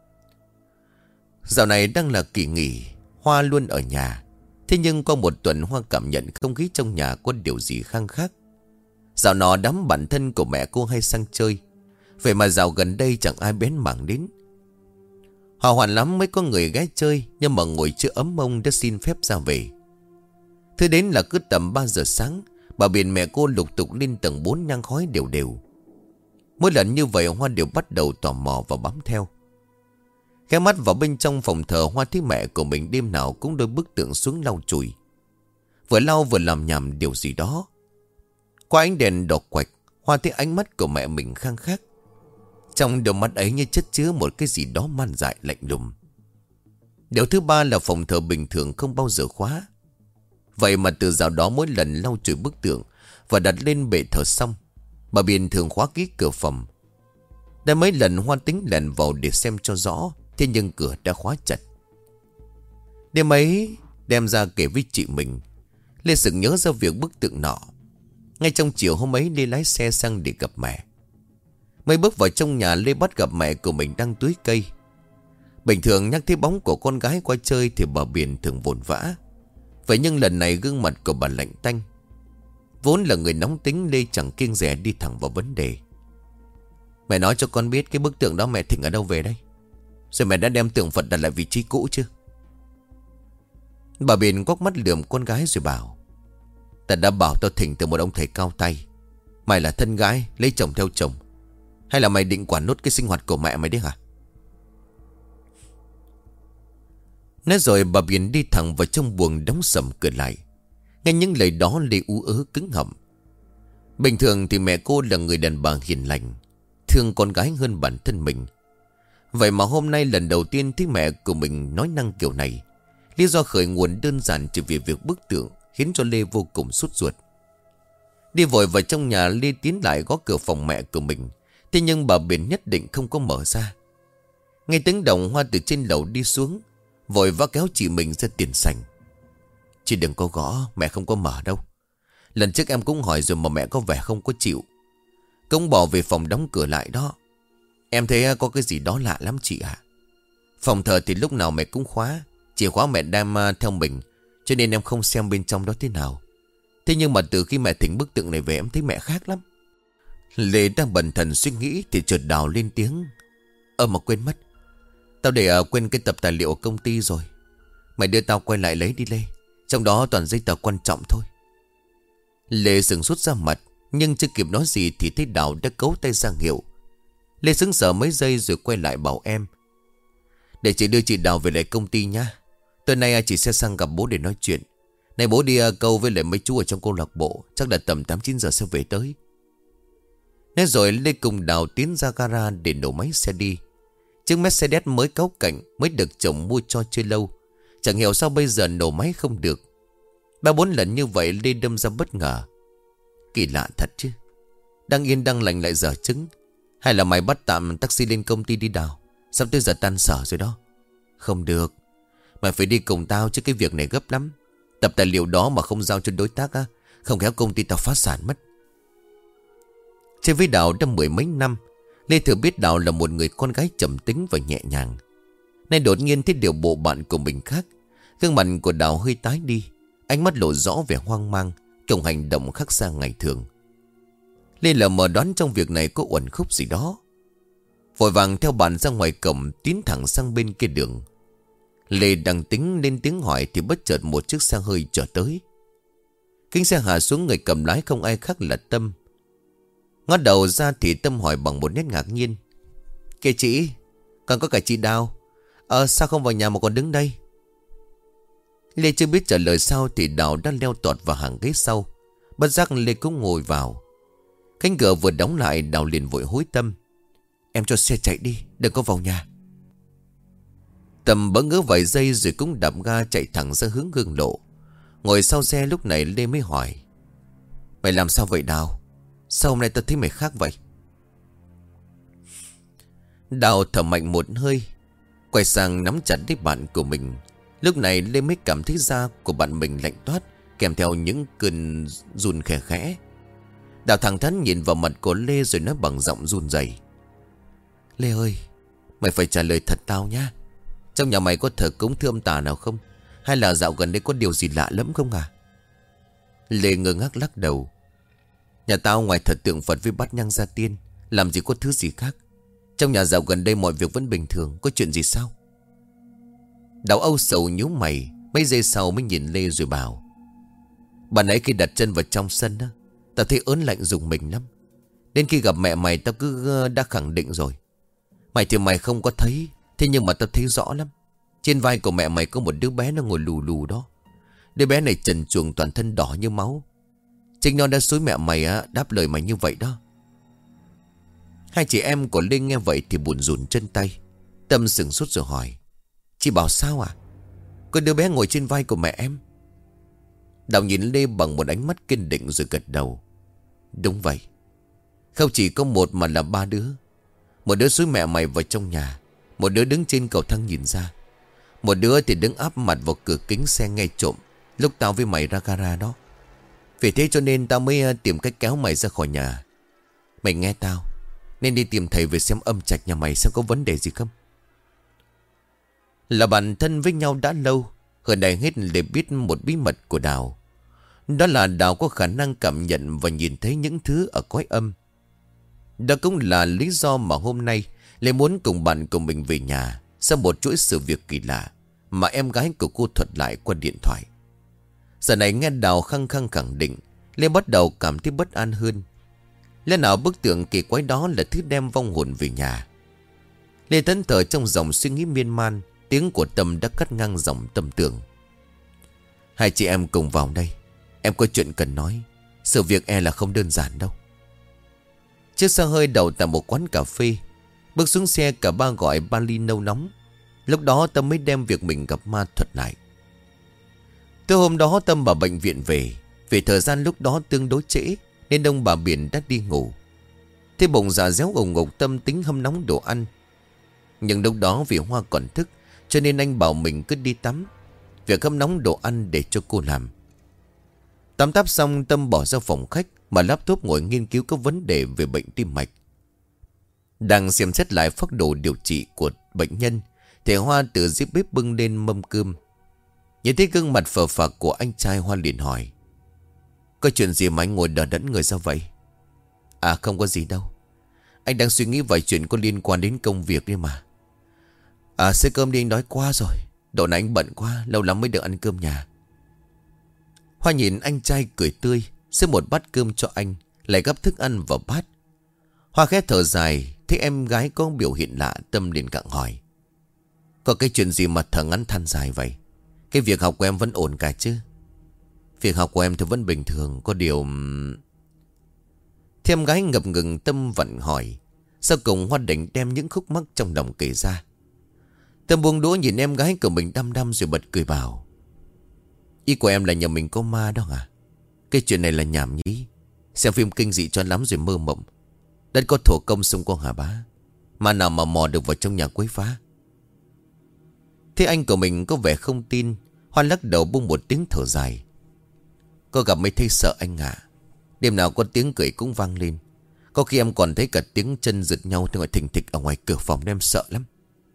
Dạo này đang là kỳ nghỉ, Hoa luôn ở nhà. Thế nhưng qua 1 tuần, Hoa cảm nhận không khí trong nhà có điều gì khang khác. Dạo nọ đám bạn thân của mẹ cô hay sang chơi, vậy mà dạo gần đây chẳng ai bén mảng đến. Hòa hoạn lắm mới có người ghé chơi, nhưng mà ngồi chưa ấm mông đã xin phép ra về. Thứ đến là cứ tầm 3 giờ sáng, bà Biển mẹ cô lục tục lên tầng 4 nhang khói đều đều. Mỗi lần như vậy, Hoa đều bắt đầu tò mò và bám theo. Khẽ mắt vào bên trong phòng thờ, Hoa thấy mẹ của mình đêm nào cũng đôi bức tượng xuống lau chùi, vừa lau vừa làm nhảm điều gì đó. Qua ánh đèn đỏ quạch, Hoa thấy ánh mắt của mẹ mình khang khác. Trong đôi mắt ấy như chất chứa một cái gì đó man dại lạnh lùng. Điều thứ ba là phòng thờ bình thường không bao giờ khóa. Vậy mà từ dạo đó, mỗi lần lau chùi bức tượng và đặt lên bệ thờ xong, bà Biển thường khóa kỹ cửa phòng. Đã mấy lần Hoa tính lèn vào để xem cho rõ, thế nhưng cửa đã khóa chặt. Đêm ấy đem ra kể với chị mình, Lê sực nhớ ra việc bức tượng nọ. Ngay trong chiều hôm ấy, Lê lái xe sang để gặp mẹ. Mới bước vào trong nhà, Lê bắt gặp mẹ của mình đang tưới cây. Bình thường nhắc thấy bóng của con gái qua chơi thì bà Biển thường vồn vã. Vậy nhưng lần này gương mặt của bà lạnh tanh. Vốn là người nóng tính, Lê chẳng kiêng dè đi thẳng vào vấn đề. Mẹ nói cho con biết cái bức tượng đó mẹ thỉnh ở đâu về đây? Rồi mẹ đã đem tượng Phật đặt lại vị trí cũ chưa? Bà Biển quắc mắt lườm con gái rồi bảo: Ta đã bảo tao thỉnh từ một ông thầy cao tay. Mày là thân gái lấy chồng theo chồng, hay là mày định quản nốt cái sinh hoạt của mẹ mày đấy hả? Nói rồi bà Biển đi thẳng vào trong buồng, đóng sầm cửa lại. Nghe những lời đó Lê ú ớ cứng họng. Bình thường thì mẹ cô là người đàn bà hiền lành, thương con gái hơn bản thân mình. Vậy mà hôm nay lần đầu tiên thấy mẹ của mình nói năng kiểu này. Lý do khởi nguồn đơn giản chỉ vì việc bức tượng khiến cho Lê vô cùng sốt ruột. Đi vội vào trong nhà, Lê tiến lại gõ cửa phòng mẹ của mình. Thế nhưng bà Biển nhất định không có mở ra. Nghe tiếng động Hoa từ trên lầu đi xuống, vội vã kéo chị mình ra tiền sảnh. Chị đừng có gõ, mẹ không có mở đâu. Lần trước em cũng hỏi rồi mà mẹ có vẻ không có chịu. Cũng bỏ về phòng đóng cửa lại đó. Em thấy có cái gì đó lạ lắm chị ạ. Phòng thờ thì lúc nào mẹ cũng khóa, chìa khóa mẹ đem theo mình, cho nên em không xem bên trong đó thế nào. Thế nhưng mà từ khi mẹ thỉnh bức tượng này về em thấy mẹ khác lắm. Lê đang bần thần suy nghĩ thì chợt Đào lên tiếng. Mà quên mất. Tao để quên cái tập tài liệu ở công ty rồi. Mày đưa tao quay lại lấy đi Lê. Trong đó toàn giấy tờ quan trọng thôi. Lê sừng sốt ra mặt, nhưng chưa kịp nói gì thì thấy Đào đã cấu tay ra hiệu. Lê sững sờ mấy giây rồi quay lại bảo em. Để chị đưa chị Đào về lại công ty nhá. Tối nay chị sẽ sang gặp bố để nói chuyện. Này bố đi câu với lại mấy chú ở trong câu lạc bộ. Chắc là tầm 8-9 giờ sẽ về tới. Nói rồi Lê cùng Đào tiến ra gara để nổ máy xe đi. Chiếc Mercedes mới cáu cảnh, mới được chồng mua cho chưa lâu. Chẳng hiểu sao bây giờ nổ máy không được. 3-4 lần như vậy Lê đâm ra bất ngờ. Kỳ lạ thật chứ. Đang yên đang lành lại dở trứng. Hay là mày bắt tạm taxi lên công ty đi Đào? Sắp tới giờ tan sở rồi đó. Không được. Mày phải đi cùng tao chứ cái việc này gấp lắm. Tập tài liệu đó mà không giao cho đối tác á, không khéo công ty tao phá sản mất. Chơi với Đào đã 10 mấy năm, Lê thừa biết Đào là một người con gái trầm tính và nhẹ nhàng. Nay đột nhiên thấy điều bộ bạn của mình khác. Gương mặt của Đào hơi tái đi, ánh mắt lộ rõ vẻ hoang mang, cùng hành động khác xa ngày thường. Lê lờ mờ đoán trong việc này có uẩn khúc gì đó. Vội vàng theo bạn ra ngoài cổng, tiến thẳng sang bên kia đường. Lê đang tính lên tiếng hỏi thì bất chợt một chiếc xe hơi chở tới. Kính xe hạ xuống, người cầm lái không ai khác là Tâm. Ngó đầu ra thì Tâm hỏi bằng một nét ngạc nhiên. Kìa chị, còn có cả chị Đào. Sao không vào nhà mà còn đứng đây? Lê chưa biết trả lời sao thì Đào đã leo tọt vào hàng ghế sau. Bất giác Lê cũng ngồi vào. Cánh cửa vừa đóng lại, Đào liền vội hối Tâm. Em cho xe chạy đi, đừng có vào nhà. Tâm bỡ ngỡ vài giây rồi cũng đạp ga chạy thẳng ra hướng Hương Lộ. Ngồi sau xe lúc này Lê mới hỏi. Mày làm sao vậy Đào? Sao hôm nay tao thấy mày khác vậy? Đào thở mạnh một hơi, quay sang nắm chặt lấy bạn của mình. Lúc này Lê mới cảm thấy da của bạn mình lạnh toát, kèm theo những cơn run khẽ khẽ. Đào thẳng thắn nhìn vào mặt của Lê rồi nói bằng giọng run rẩy. Lê ơi, mày phải trả lời thật tao nhá. Trong nhà mày có thờ cúng thưa tà nào không? Hay là dạo gần đây có điều gì lạ lắm không à? Lê ngơ ngác lắc đầu. Nhà tao ngoài thờ tượng Phật với bát nhang gia tiên, làm gì có thứ gì khác. Trong nhà dạo gần đây mọi việc vẫn bình thường. Có chuyện gì sao? Đào âu sầu nhíu mày, mấy giây sau mới nhìn Lê rồi bảo. Bà nãy khi đặt chân vào trong sân á, tao thấy ớn lạnh rùng mình lắm. Đến khi gặp mẹ mày tao cứ đã khẳng định rồi. Mày thì mày không có thấy, thế nhưng mà tao thấy rõ lắm. Trên vai của mẹ mày có một đứa bé nó ngồi lù lù đó. Đứa bé này trần truồng, toàn thân đỏ như máu. Chính nó đã xúi mẹ mày đáp lời mày như vậy đó. Hai chị em của Linh nghe vậy thì buồn rùn chân tay. Tâm sừng sốt rồi hỏi. Chị bảo sao à? Có đứa bé ngồi trên vai của mẹ em. Đào nhìn Lê bằng một ánh mắt kiên định rồi gật đầu. Đúng vậy. Không chỉ có một mà là 3 đứa. Một đứa xúi mẹ mày vào trong nhà, một đứa đứng trên cầu thang nhìn ra, một đứa thì đứng áp mặt vào cửa kính xe nghe trộm lúc tao với mày ra gara đó. Vì thế cho nên tao mới tìm cách kéo mày ra khỏi nhà. Mày nghe tao, nên đi tìm thầy về xem âm trạch nhà mày xem có vấn đề gì không. Là bạn thân với nhau đã lâu, hơn đây hết để biết một bí mật của Đào. Đó là Đào có khả năng cảm nhận và nhìn thấy những thứ ở cõi âm. Đó cũng là lý do mà hôm nay Lê muốn cùng bạn của mình về nhà sau một chuỗi sự việc kỳ lạ mà em gái của cô thuật lại qua điện thoại. Giờ này nghe Đào khăng khăng khẳng định, Lê bắt đầu cảm thấy bất an hơn. Lẽ nào bức tượng kỳ quái đó là thứ đem vong hồn về nhà? Lê thẫn thờ trong dòng suy nghĩ miên man. Tiếng của Tâm đã cắt ngang dòng tâm tưởng. Hai chị em cùng vào đây. Em có chuyện cần nói. Sự việc là không đơn giản đâu. Chiếc xe hơi đậu tại một quán cà phê. Bước xuống xe cả ba gọi 3 ly nâu nóng. Lúc đó Tâm mới đem việc mình gặp ma thuật lại. Từ hôm đó Tâm vào bệnh viện về. Vì thời gian lúc đó tương đối trễ nên ông bà Biển đã đi ngủ. Thế bụng dạ réo ủng ngục, Tâm tính hâm nóng đồ ăn. Nhưng lúc đó vì Hoa còn thức cho nên anh bảo mình cứ đi tắm. Việc hâm nóng đồ ăn để cho cô làm. Tắm táp xong Tâm bỏ ra phòng khách mà laptop ngồi nghiên cứu các vấn đề về bệnh tim mạch. Đang xem xét lại phác đồ điều trị của bệnh nhân thì Hoa từ dưới bếp bưng lên mâm cơm. Nhìn thấy gương mặt phờ phạc của anh trai, Hoa liền hỏi: có chuyện gì mà anh ngồi đờ đẫn người ra vậy? À không có gì đâu. Anh đang suy nghĩ vài chuyện có liên quan đến công việc đấy mà. À xế cơm đi, anh đói quá rồi. Độ này anh bận quá, lâu lắm mới được ăn cơm nhà. Hoa nhìn anh trai cười tươi, xếp một bát cơm cho anh, lại gắp thức ăn vào bát. Hoa khẽ thở dài, thấy em gái có biểu hiện lạ, Tâm liền gặng hỏi: có cái chuyện gì mà thở ngắn than dài vậy? Cái việc học của em vẫn ổn cả chứ? Việc học của em thì vẫn bình thường, có điều... Thì em gái ngập ngừng. Tâm vẫn hỏi. Sau cùng Hoa định đem những khúc mắc trong lòng kể ra. Tâm buông đũa nhìn em gái của mình đăm đăm rồi bật cười bảo: ý của em là nhà mình có ma đó à? Cái chuyện này là nhảm nhí. Xem phim kinh dị cho lắm rồi mơ mộng. Đất có thổ công xung quanh hả bá? Mà nào mà mò được vào trong nhà quấy phá? Thế anh của mình có vẻ không tin. Hoa lắc đầu buông một tiếng thở dài: có gặp mới thấy sợ anh ạ. Đêm nào có tiếng cười cũng vang lên. Có khi em còn thấy cả tiếng chân giật nhau thì ngoài thình thịch ở ngoài cửa phòng, em sợ lắm.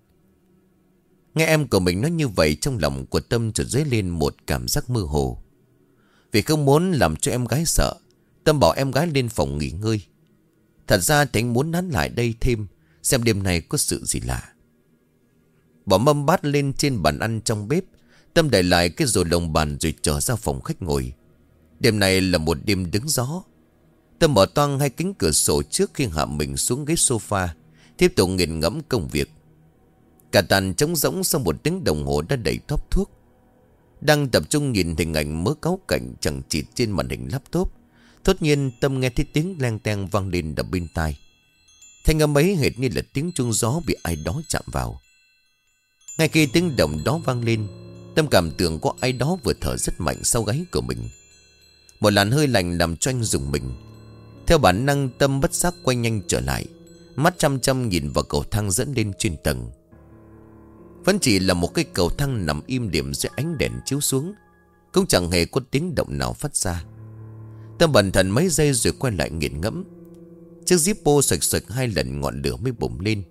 Nghe em của mình nói như vậy, trong lòng của Tâm chợt dấy lên một cảm giác mơ hồ. Vì không muốn làm cho em gái sợ, Tâm bảo em gái lên phòng nghỉ ngơi. Thật ra thì anh muốn nán lại đây thêm, xem đêm nay có sự gì lạ. Bỏ mâm bát lên trên bàn ăn trong bếp, Tâm đẩy lại cái rổ lồng bàn rồi trở ra phòng khách ngồi. Đêm này là một đêm đứng gió. Tâm mở toang hai cánh cửa sổ trước khi hạ mình xuống ghế sofa, tiếp tục nghiền ngẫm công việc. Cả tàn trống rỗng sau một tiếng đồng hồ đã đầy tóp thuốc. Đang tập trung nhìn hình ảnh mớ cáu cảnh chẳng chịt trên màn hình laptop, thốt nhiên Tâm nghe thấy tiếng leng teng vang lên đập bên tai. Thanh âm ấy hệt như là tiếng chuông gió bị ai đó chạm vào. Ngay khi tiếng động đó vang lên, Tâm cảm tưởng có ai đó vừa thở rất mạnh sau gáy của mình. Một làn hơi lạnh làm cho anh rùng mình. Theo bản năng Tâm bất giác quay nhanh trở lại, mắt chăm chăm nhìn vào cầu thang dẫn lên trên tầng. Vẫn chỉ là một cái cầu thang nằm im lìm dưới ánh đèn chiếu xuống, cũng chẳng hề có tiếng động nào phát ra. Tâm bần thần mấy giây rồi quay lại nghiền ngẫm. Chiếc Zippo xoạch xoạch hai lần ngọn lửa mới bùng lên.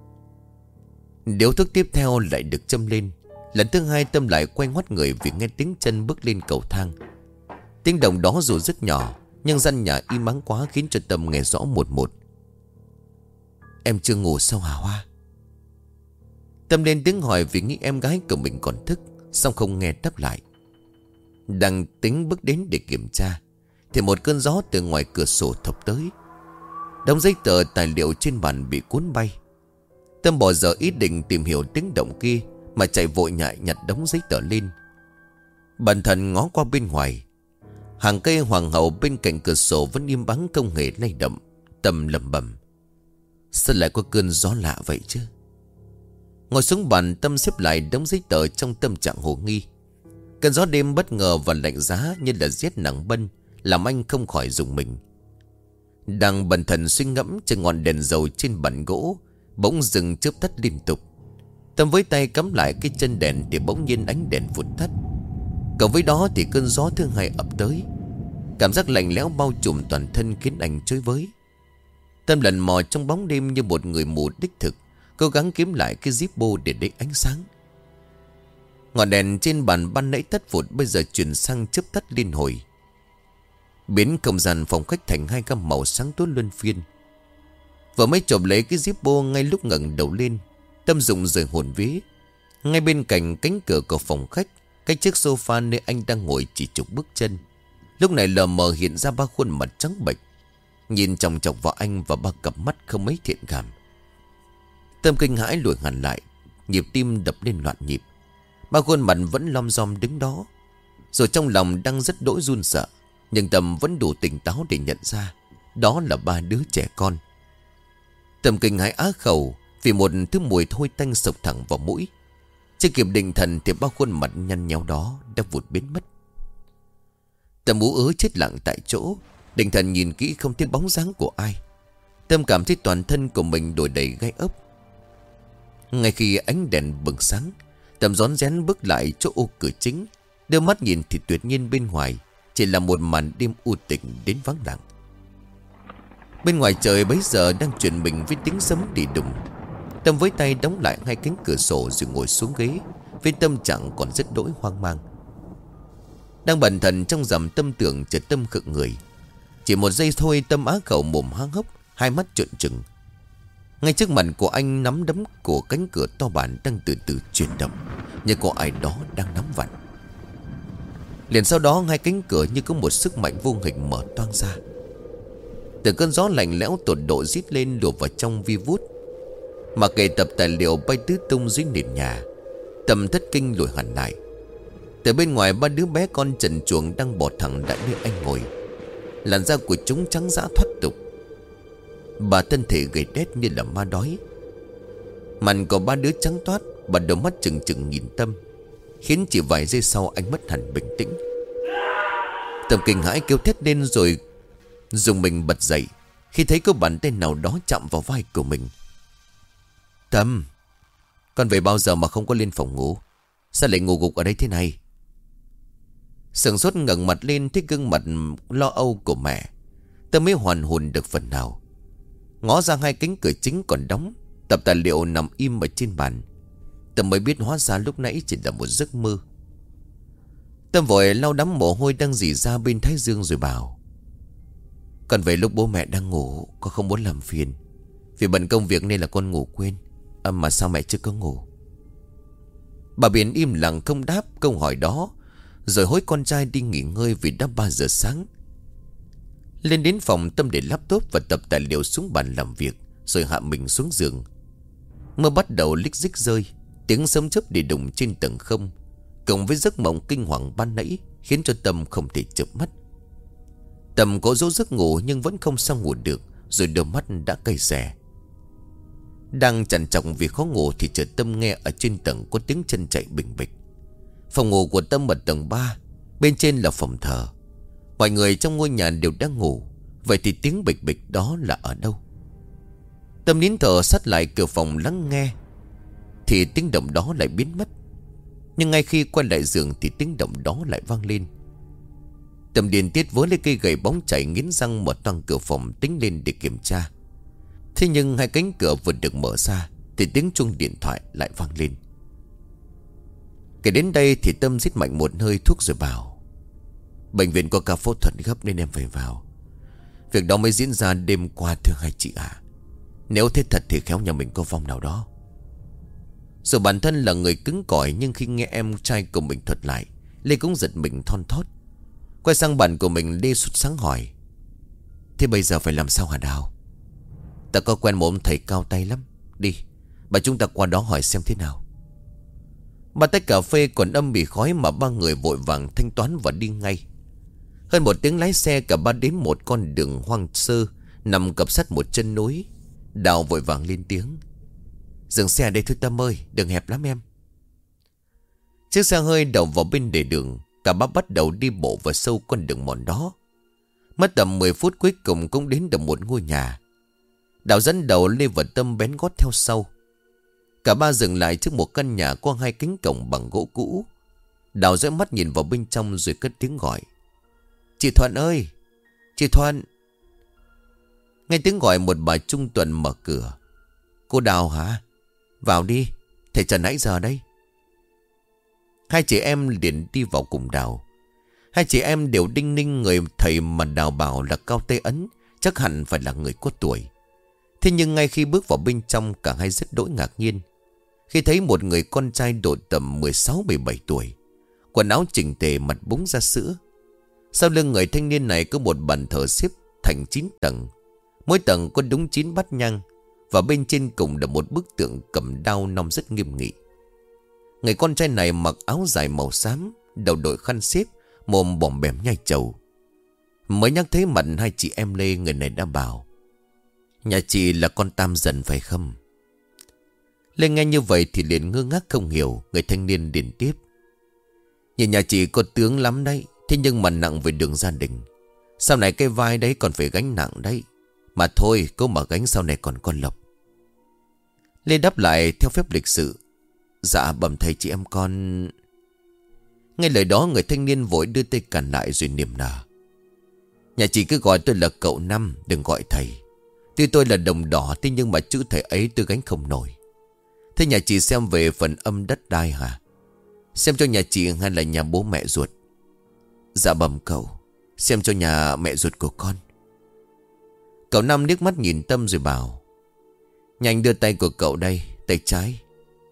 Điếu thuốc tiếp theo lại được châm lên. Lần thứ hai Tâm lại quay ngoắt người vì nghe tiếng chân bước lên cầu thang. Tiếng động đó dù rất nhỏ, nhưng gian nhà im ắng quá khiến cho Tâm nghe rõ một một. Em chưa ngủ sao hả Hoa? Tâm lên tiếng hỏi vì nghĩ em gái của mình còn thức, song không nghe đáp lại. Đang tính bước đến để kiểm tra thì một cơn gió từ ngoài cửa sổ thốc tới. Đống giấy tờ tài liệu trên bàn bị cuốn bay. Tâm bỏ dở ý định tìm hiểu tiếng động kia mà chạy vội nhại nhặt đống giấy tờ lên. Bần thần ngó qua bên ngoài, hàng cây hoàng hậu bên cạnh cửa sổ vẫn im ắng không hề lay động. Tâm lẩm bẩm: sao lại có cơn gió lạ vậy chứ? Ngồi xuống bàn, Tâm xếp lại đống giấy tờ trong tâm trạng hồ nghi. Cơn gió đêm bất ngờ và lạnh giá như là rét nặng bân làm anh không khỏi rùng mình. Đang bần thần suy ngẫm trên ngọn đèn dầu trên bàn gỗ bỗng dừng chớp tắt liên tục. Tâm với tay cắm lại cái chân đèn thì bỗng nhiên ánh đèn vụt tắt. Cộng với đó thì cơn gió thứ hai ập tới. Cảm giác lạnh lẽo bao trùm toàn thân khiến anh chối với. Tâm lần mò trong bóng đêm như một người mù đích thực, cố gắng kiếm lại cái Zippo để lấy ánh sáng. Ngọn đèn trên bàn ban nãy tắt vụt bây giờ chuyển sang chớp tắt liên hồi, biến không gian phòng khách thành hai gam màu sáng tối luân phiên. Vừa mới chộp lấy cái Zippo, ngay lúc ngẩng đầu lên, Tâm rụng rời hồn vía. Ngay bên cạnh cánh cửa của phòng khách, cách chiếc sofa nơi anh đang ngồi chỉ chục bước chân, lúc này lờ mờ hiện ra ba khuôn mặt trắng bệch, nhìn chòng chọc vào anh và ba cặp mắt không mấy thiện cảm. Tâm kinh hãi lùi hẳn lại, nhịp tim đập lên loạn nhịp. Ba khuôn mặt vẫn lom rom đứng đó. Rồi trong lòng đang rất đỗi run sợ, nhưng Tâm vẫn đủ tỉnh táo để nhận ra đó là ba đứa trẻ con. Tâm kinh hãi á khẩu vì một thứ mùi hôi tanh sộc thẳng vào mũi. Chưa kịp định thần thì ba khuôn mặt nhăn nhéo đó đã vụt biến mất. Tâm ú ớ chết lặng tại chỗ. Định thần nhìn kỹ không thấy bóng dáng của ai. Tâm cảm thấy toàn thân của mình đổi đầy gai ốc. Ngay khi ánh đèn bừng sáng, Tâm rón rén bước lại chỗ ô cửa chính. Đưa mắt nhìn thì tuyệt nhiên bên ngoài chỉ là một màn đêm u tịch đến vắng lặng. Bên ngoài trời bấy giờ đang chuyển mình với tiếng sấm đi đùng. Tâm với tay đóng lại hai cánh cửa sổ rồi ngồi xuống ghế, với tâm trạng còn rất đỗi hoang mang. Đang bần thần trong dòng tâm tưởng, chợt Tâm khựng người. Chỉ một giây thôi Tâm á khẩu mồm há hốc, hai mắt trợn trừng. Ngay trước mặt của anh, nắm đấm của cánh cửa to bản đang từ từ chuyển động, như có ai đó đang nắm vặn. Liền sau đó hai cánh cửa như có một sức mạnh vô hình mở toang ra. Từ cơn gió lạnh lẽo tột độ rít lên lùa vào trong vi vút. Mà kệ tập tài liệu bay tứ tung dưới nền nhà. Tâm thất kinh lùi hẳn lại. Từ bên ngoài ba đứa bé con trần truồng đang bò thẳng lại nơi anh ngồi. Làn da của chúng trắng dã thoát tục. Bà thân thể gầy đét như là ma đói. Mặt của ba đứa trắng toát. Bà đôi mắt trừng trừng nhìn Tâm, khiến chỉ vài giây sau anh mất hẳn bình tĩnh. Tâm kinh hãi kêu thét lên rồi dùng mình bật dậy khi thấy có bàn tay nào đó chạm vào vai của mình. Tâm, con về bao giờ mà không có lên phòng ngủ? Sao lại ngủ gục ở đây thế này? Sửng sốt ngẩng mặt lên thấy gương mặt lo âu của mẹ. Tâm mới hoàn hồn được phần nào. Ngó ra hai cánh cửa chính còn đóng, tập tài liệu nằm im ở trên bàn. Tâm mới biết hóa ra lúc nãy chỉ là một giấc mơ. Tâm vội lau đám mồ hôi đang rỉ ra bên thái dương rồi bảo: con về lúc bố mẹ đang ngủ, con không muốn làm phiền. Vì bận công việc nên là con ngủ quên. Mà sao mẹ chưa có ngủ? Bà Biển im lặng không đáp câu hỏi đó, rồi hối con trai đi nghỉ ngơi vì đã 3 giờ sáng. Lên đến phòng, Tâm để laptop và tập tài liệu xuống bàn làm việc, rồi hạ mình xuống giường. Mưa bắt đầu lích dích rơi. Tiếng sấm chớp đi đùng trên tầng không, cộng với giấc mộng kinh hoàng ban nãy, khiến cho Tâm không thể chợp mắt. Tâm cố dỗ giấc ngủ nhưng vẫn không sao ngủ được, rồi đôi mắt đã cay xè. Đang trằn trọc vì khó ngủ thì chợt Tâm nghe ở trên tầng có tiếng chân chạy bình bịch. Phòng ngủ của Tâm ở tầng 3, bên trên là phòng thờ. Mọi người trong ngôi nhà đều đang ngủ. Vậy thì tiếng bịch bịch đó là ở đâu? Tâm nín thở sát lại cửa phòng lắng nghe, thì tiếng động đó lại biến mất. Nhưng ngay khi quay lại giường thì tiếng động đó lại vang lên. Tâm điên tiết với lấy cây gậy bóng chảy, nghiến răng mở toang cửa phòng tính lên để kiểm tra. Thế nhưng hai cánh cửa vừa được mở ra thì tiếng chuông điện thoại lại vang lên. Kể đến đây thì Tâm rít mạnh một hơi thuốc rồi bảo: bệnh viện có ca phẫu thuật gấp nên em phải vào. Việc đó mới diễn ra đêm qua thưa hai chị ạ. Nếu thế thật thì khéo nhà mình có vong nào đó. Dù bản thân là người cứng cỏi, nhưng khi nghe em trai của mình thuật lại, Lê cũng giật mình thon thót. Quay sang bạn của mình, Lê sốt sáng hỏi: thế bây giờ phải làm sao hả Đào? Ta có quen một ông thầy cao tay lắm. Đi, bà chúng ta qua đó hỏi xem thế nào. Ba tách cà phê còn âm bị khói mà ba người vội vàng thanh toán và đi ngay. Hơn một tiếng lái xe, cả ba đến một con đường hoang sơ nằm cập sát một chân núi. Đào vội vàng lên tiếng: dừng xe đây thôi Tâm ơi, đường hẹp lắm em. Chiếc xe hơi đậu vào bên lề đường. Cả ba bắt đầu đi bộ vào sâu con đường mòn đó. Mất tầm 10 phút cuối cùng cũng đến được một ngôi nhà. Đào dẫn đầu, Lê và Tâm bén gót theo sau. Cả ba dừng lại trước một căn nhà có hai cánh cổng bằng gỗ cũ. Đào dõi mắt nhìn vào bên trong rồi cất tiếng gọi: chị Thuận ơi, chị Thuận. Nghe tiếng gọi, một bà trung tuần mở cửa: cô Đào hả? Vào đi, thầy Trần nãy giờ đây. Hai chị em liền đi vào cùng Đào. Hai chị em đều đinh ninh người thầy mà Đào bảo là cao tay ấn, chắc hẳn phải là người có tuổi. Thế nhưng ngay khi bước vào bên trong, cả hai rất đỗi ngạc nhiên khi thấy một người con trai độ tầm 16-17 tuổi, quần áo chỉnh tề, mặt búng ra sữa. Sau lưng người thanh niên này có một bàn thờ xếp thành 9 tầng. Mỗi tầng có đúng 9 bát nhang, và bên trên cùng là một bức tượng cầm đao nong rất nghiêm nghị. Người con trai này mặc áo dài màu xám, đầu đội khăn xếp mồm bòm bẻm nhai trầu. Mới nhắc thấy mặt hai chị em Lê, người này đã bảo: nhà chị là con Tam Dần phải không? Lê nghe như vậy thì liền ngơ ngác không hiểu. Người thanh niên liền tiếp: nhìn nhà chị có tướng lắm đấy, thế nhưng mà nặng về đường gia đình. Sau này cái vai đấy còn phải gánh nặng đấy. Mà thôi, cố mà gánh sau này còn con Lộc. Lê đáp lại theo phép lịch sự: dạ bẩm thầy, chị em con. Ngay lời đó, người thanh niên vội đưa tay cản lại rồi niềm nở: nhà chị cứ gọi tôi là cậu Năm, đừng gọi thầy. Tuy tôi là đồng đỏ, thế nhưng mà chữ thầy ấy tôi gánh không nổi. Thế nhà chị xem về phần âm đất đai hả? Xem cho nhà chị hay là nhà bố mẹ ruột? Dạ bẩm cậu, xem cho nhà mẹ ruột của con. Cậu Năm liếc mắt nhìn Tâm rồi bảo: nhanh đưa tay của cậu đây, tay trái.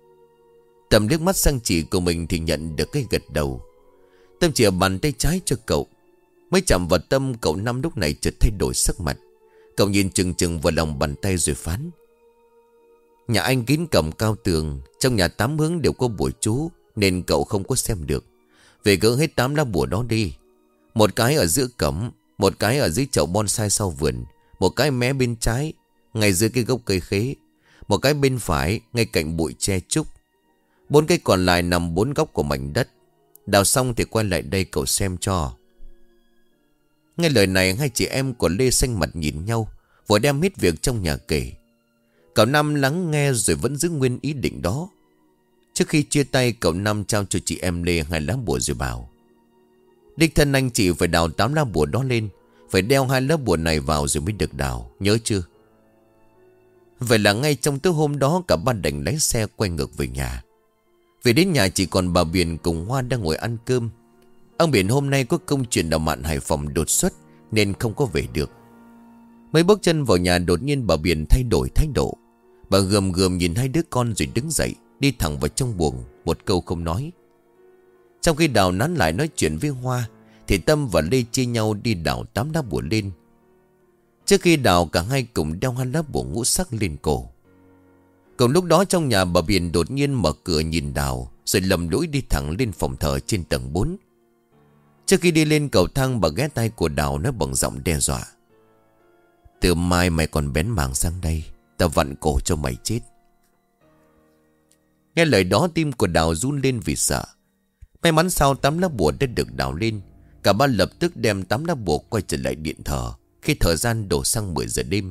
Tâm liếc mắt sang chị của mình thì nhận được cái gật đầu. Tâm chìa bàn tay trái cho cậu. Mới chạm vào Tâm, cậu Năm lúc này chợt thay đổi sắc mặt. Cậu nhìn chừng chừng vào lòng bàn tay rồi phán: nhà anh kín cổng cao tường, trong nhà 8 hướng đều có bùa chú, nên cậu không có xem được. Về gỡ hết 8 lá bùa đó đi. Một cái ở giữa cổng, một cái ở dưới chậu bonsai sau vườn, một cái mé bên trái ngay dưới cái gốc cây khế, một cái bên phải ngay cạnh bụi tre trúc. 4 cái còn lại nằm 4 góc của mảnh đất. Đào xong thì quay lại đây cậu xem cho. Nghe lời này, hai chị em của Lê xanh mặt nhìn nhau, vội đem hết việc trong nhà kể. Cậu Năm lắng nghe rồi vẫn giữ nguyên ý định đó. Trước khi chia tay, cậu Năm trao cho chị em Lê 2 lá bùa rồi bảo: đích thân anh chị phải đào 8 lá bùa đó lên. Phải đeo 2 lá bùa này vào rồi mới được đào, nhớ chưa? Vậy là ngay trong tối hôm đó, cả ba đành lái xe quay ngược về nhà. Về đến nhà chỉ còn bà Biển cùng Hoa đang ngồi ăn cơm. Ông Biển hôm nay có công chuyện đào mạn Hải Phòng đột xuất nên không có về được. Mới bước chân vào nhà, đột nhiên bà Biển thay đổi thái độ. Bà gườm gườm nhìn hai đứa con rồi đứng dậy, đi thẳng vào trong buồng, một câu không nói. Trong khi Đào nán lại nói chuyện với Hoa, thì Tâm và Lê chia nhau đi đào 8 lá bùa lên. Trước khi đào, cả hai cùng đeo 2 lá bùa ngũ sắc lên cổ. Cùng lúc đó trong nhà, bà Biển đột nhiên mở cửa nhìn Đào, rồi lầm lũi đi thẳng lên phòng thờ trên tầng 4. Trước khi đi lên cầu thang, bà ghé tay của Đào nói bằng giọng đe dọa: từ mai mày còn bén mảng sang đây, tao vặn cổ cho mày chết. Nghe lời đó, tim của Đào run lên vì sợ. May mắn sau 8 lá bùa đã được đào lên, cả ba lập tức đem 8 lá bùa quay trở lại điện thờ. Khi thời gian đổ sang 10 giờ đêm,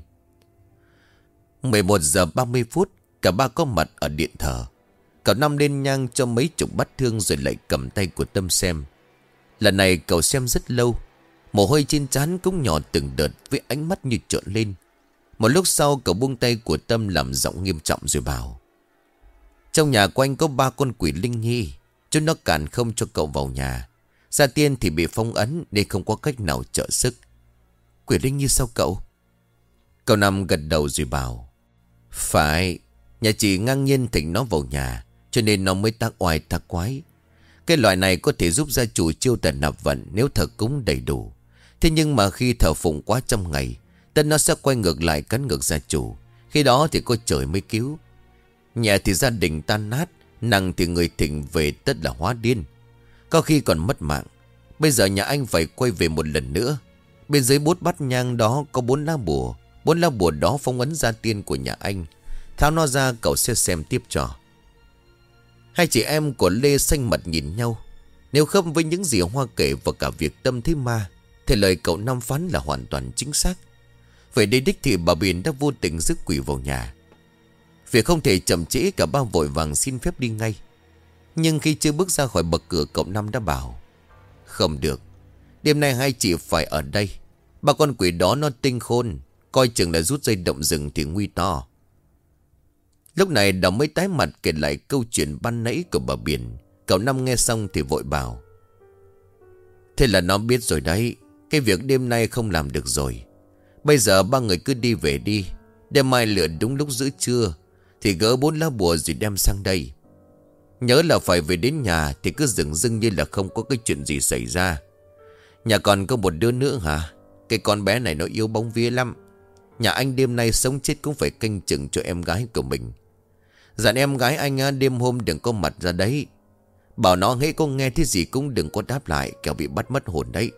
11 giờ 30 phút, cả ba có mặt ở điện thờ. Cậu Năm lên nhang cho mấy chục bát hương rồi lại cầm tay của Tâm xem. Lần này cậu xem rất lâu. Mồ hôi trên trán cũng nhỏ từng đợt, với ánh mắt như trợn lên. Một lúc sau cậu buông tay của Tâm, làm giọng nghiêm trọng rồi bảo: trong nhà của anh có 3 con quỷ linh nhi. Chúng nó cản không cho cậu vào nhà. Gia tiên thì bị phong ấn nên không có cách nào trợ sức. Quỷ linh nhi sao cậu? Cậu Năm gật đầu rồi bảo: phải, nhà chị ngang nhiên thỉnh nó vào nhà, cho nên nó mới tác oai tác quái. Cái loại này có thể giúp gia chủ chiêu tần nạp vận nếu thờ cúng đầy đủ. Thế nhưng mà khi thờ phụng quá trăm ngày, tân nó sẽ quay ngược lại cắn ngược gia chủ. Khi đó thì có trời mới cứu. Nhẹ thì gia đình tan nát, nặng thì người thỉnh về tất là hóa điên, có khi còn mất mạng. Bây giờ nhà anh phải quay về một lần nữa. Bên dưới 4 bát nhang đó có 4 lá bùa. 4 lá bùa đó phong ấn gia tiên của nhà anh. Tháo nó ra, cậu sẽ xem tiếp cho. Hai chị em của Lê xanh mặt nhìn nhau. Nếu khớp với những gì Hoa kể và cả việc Tâm thấy ma, thì lời cậu Năm phán là hoàn toàn chính xác. Vậy đây đích thì bà Biển đã vô tình rước quỷ vào nhà. Việc không thể chậm trễ, cả ba vội vàng xin phép đi ngay. Nhưng khi chưa bước ra khỏi bậc cửa, cậu Năm đã bảo: không được, đêm nay hai chị phải ở đây. 3 con quỷ đó nó tinh khôn, coi chừng là rút dây động rừng thì nguy to. Lúc này Đào mới tái mặt kể lại câu chuyện ban nãy của bà Biển. Cậu Năm nghe xong thì vội bảo: thế là nó biết rồi đấy. Cái việc đêm nay không làm được rồi. Bây giờ 3 người cứ đi về đi. Đêm mai lửa đúng lúc giữa trưa thì gỡ 4 lá bùa rồi đem sang đây. Nhớ là phải về đến nhà thì cứ dửng dưng như là không có cái chuyện gì xảy ra. Nhà còn có một đứa nữa hả? Cái con bé này nó yêu bóng vía lắm. Nhà anh đêm nay sống chết cũng phải canh chừng cho em gái của mình. Dặn em gái anh đêm hôm đừng có mặt ra đấy. Bảo nó hễ có nghe thế gì cũng đừng có đáp lại, kẻo bị bắt mất hồn đấy.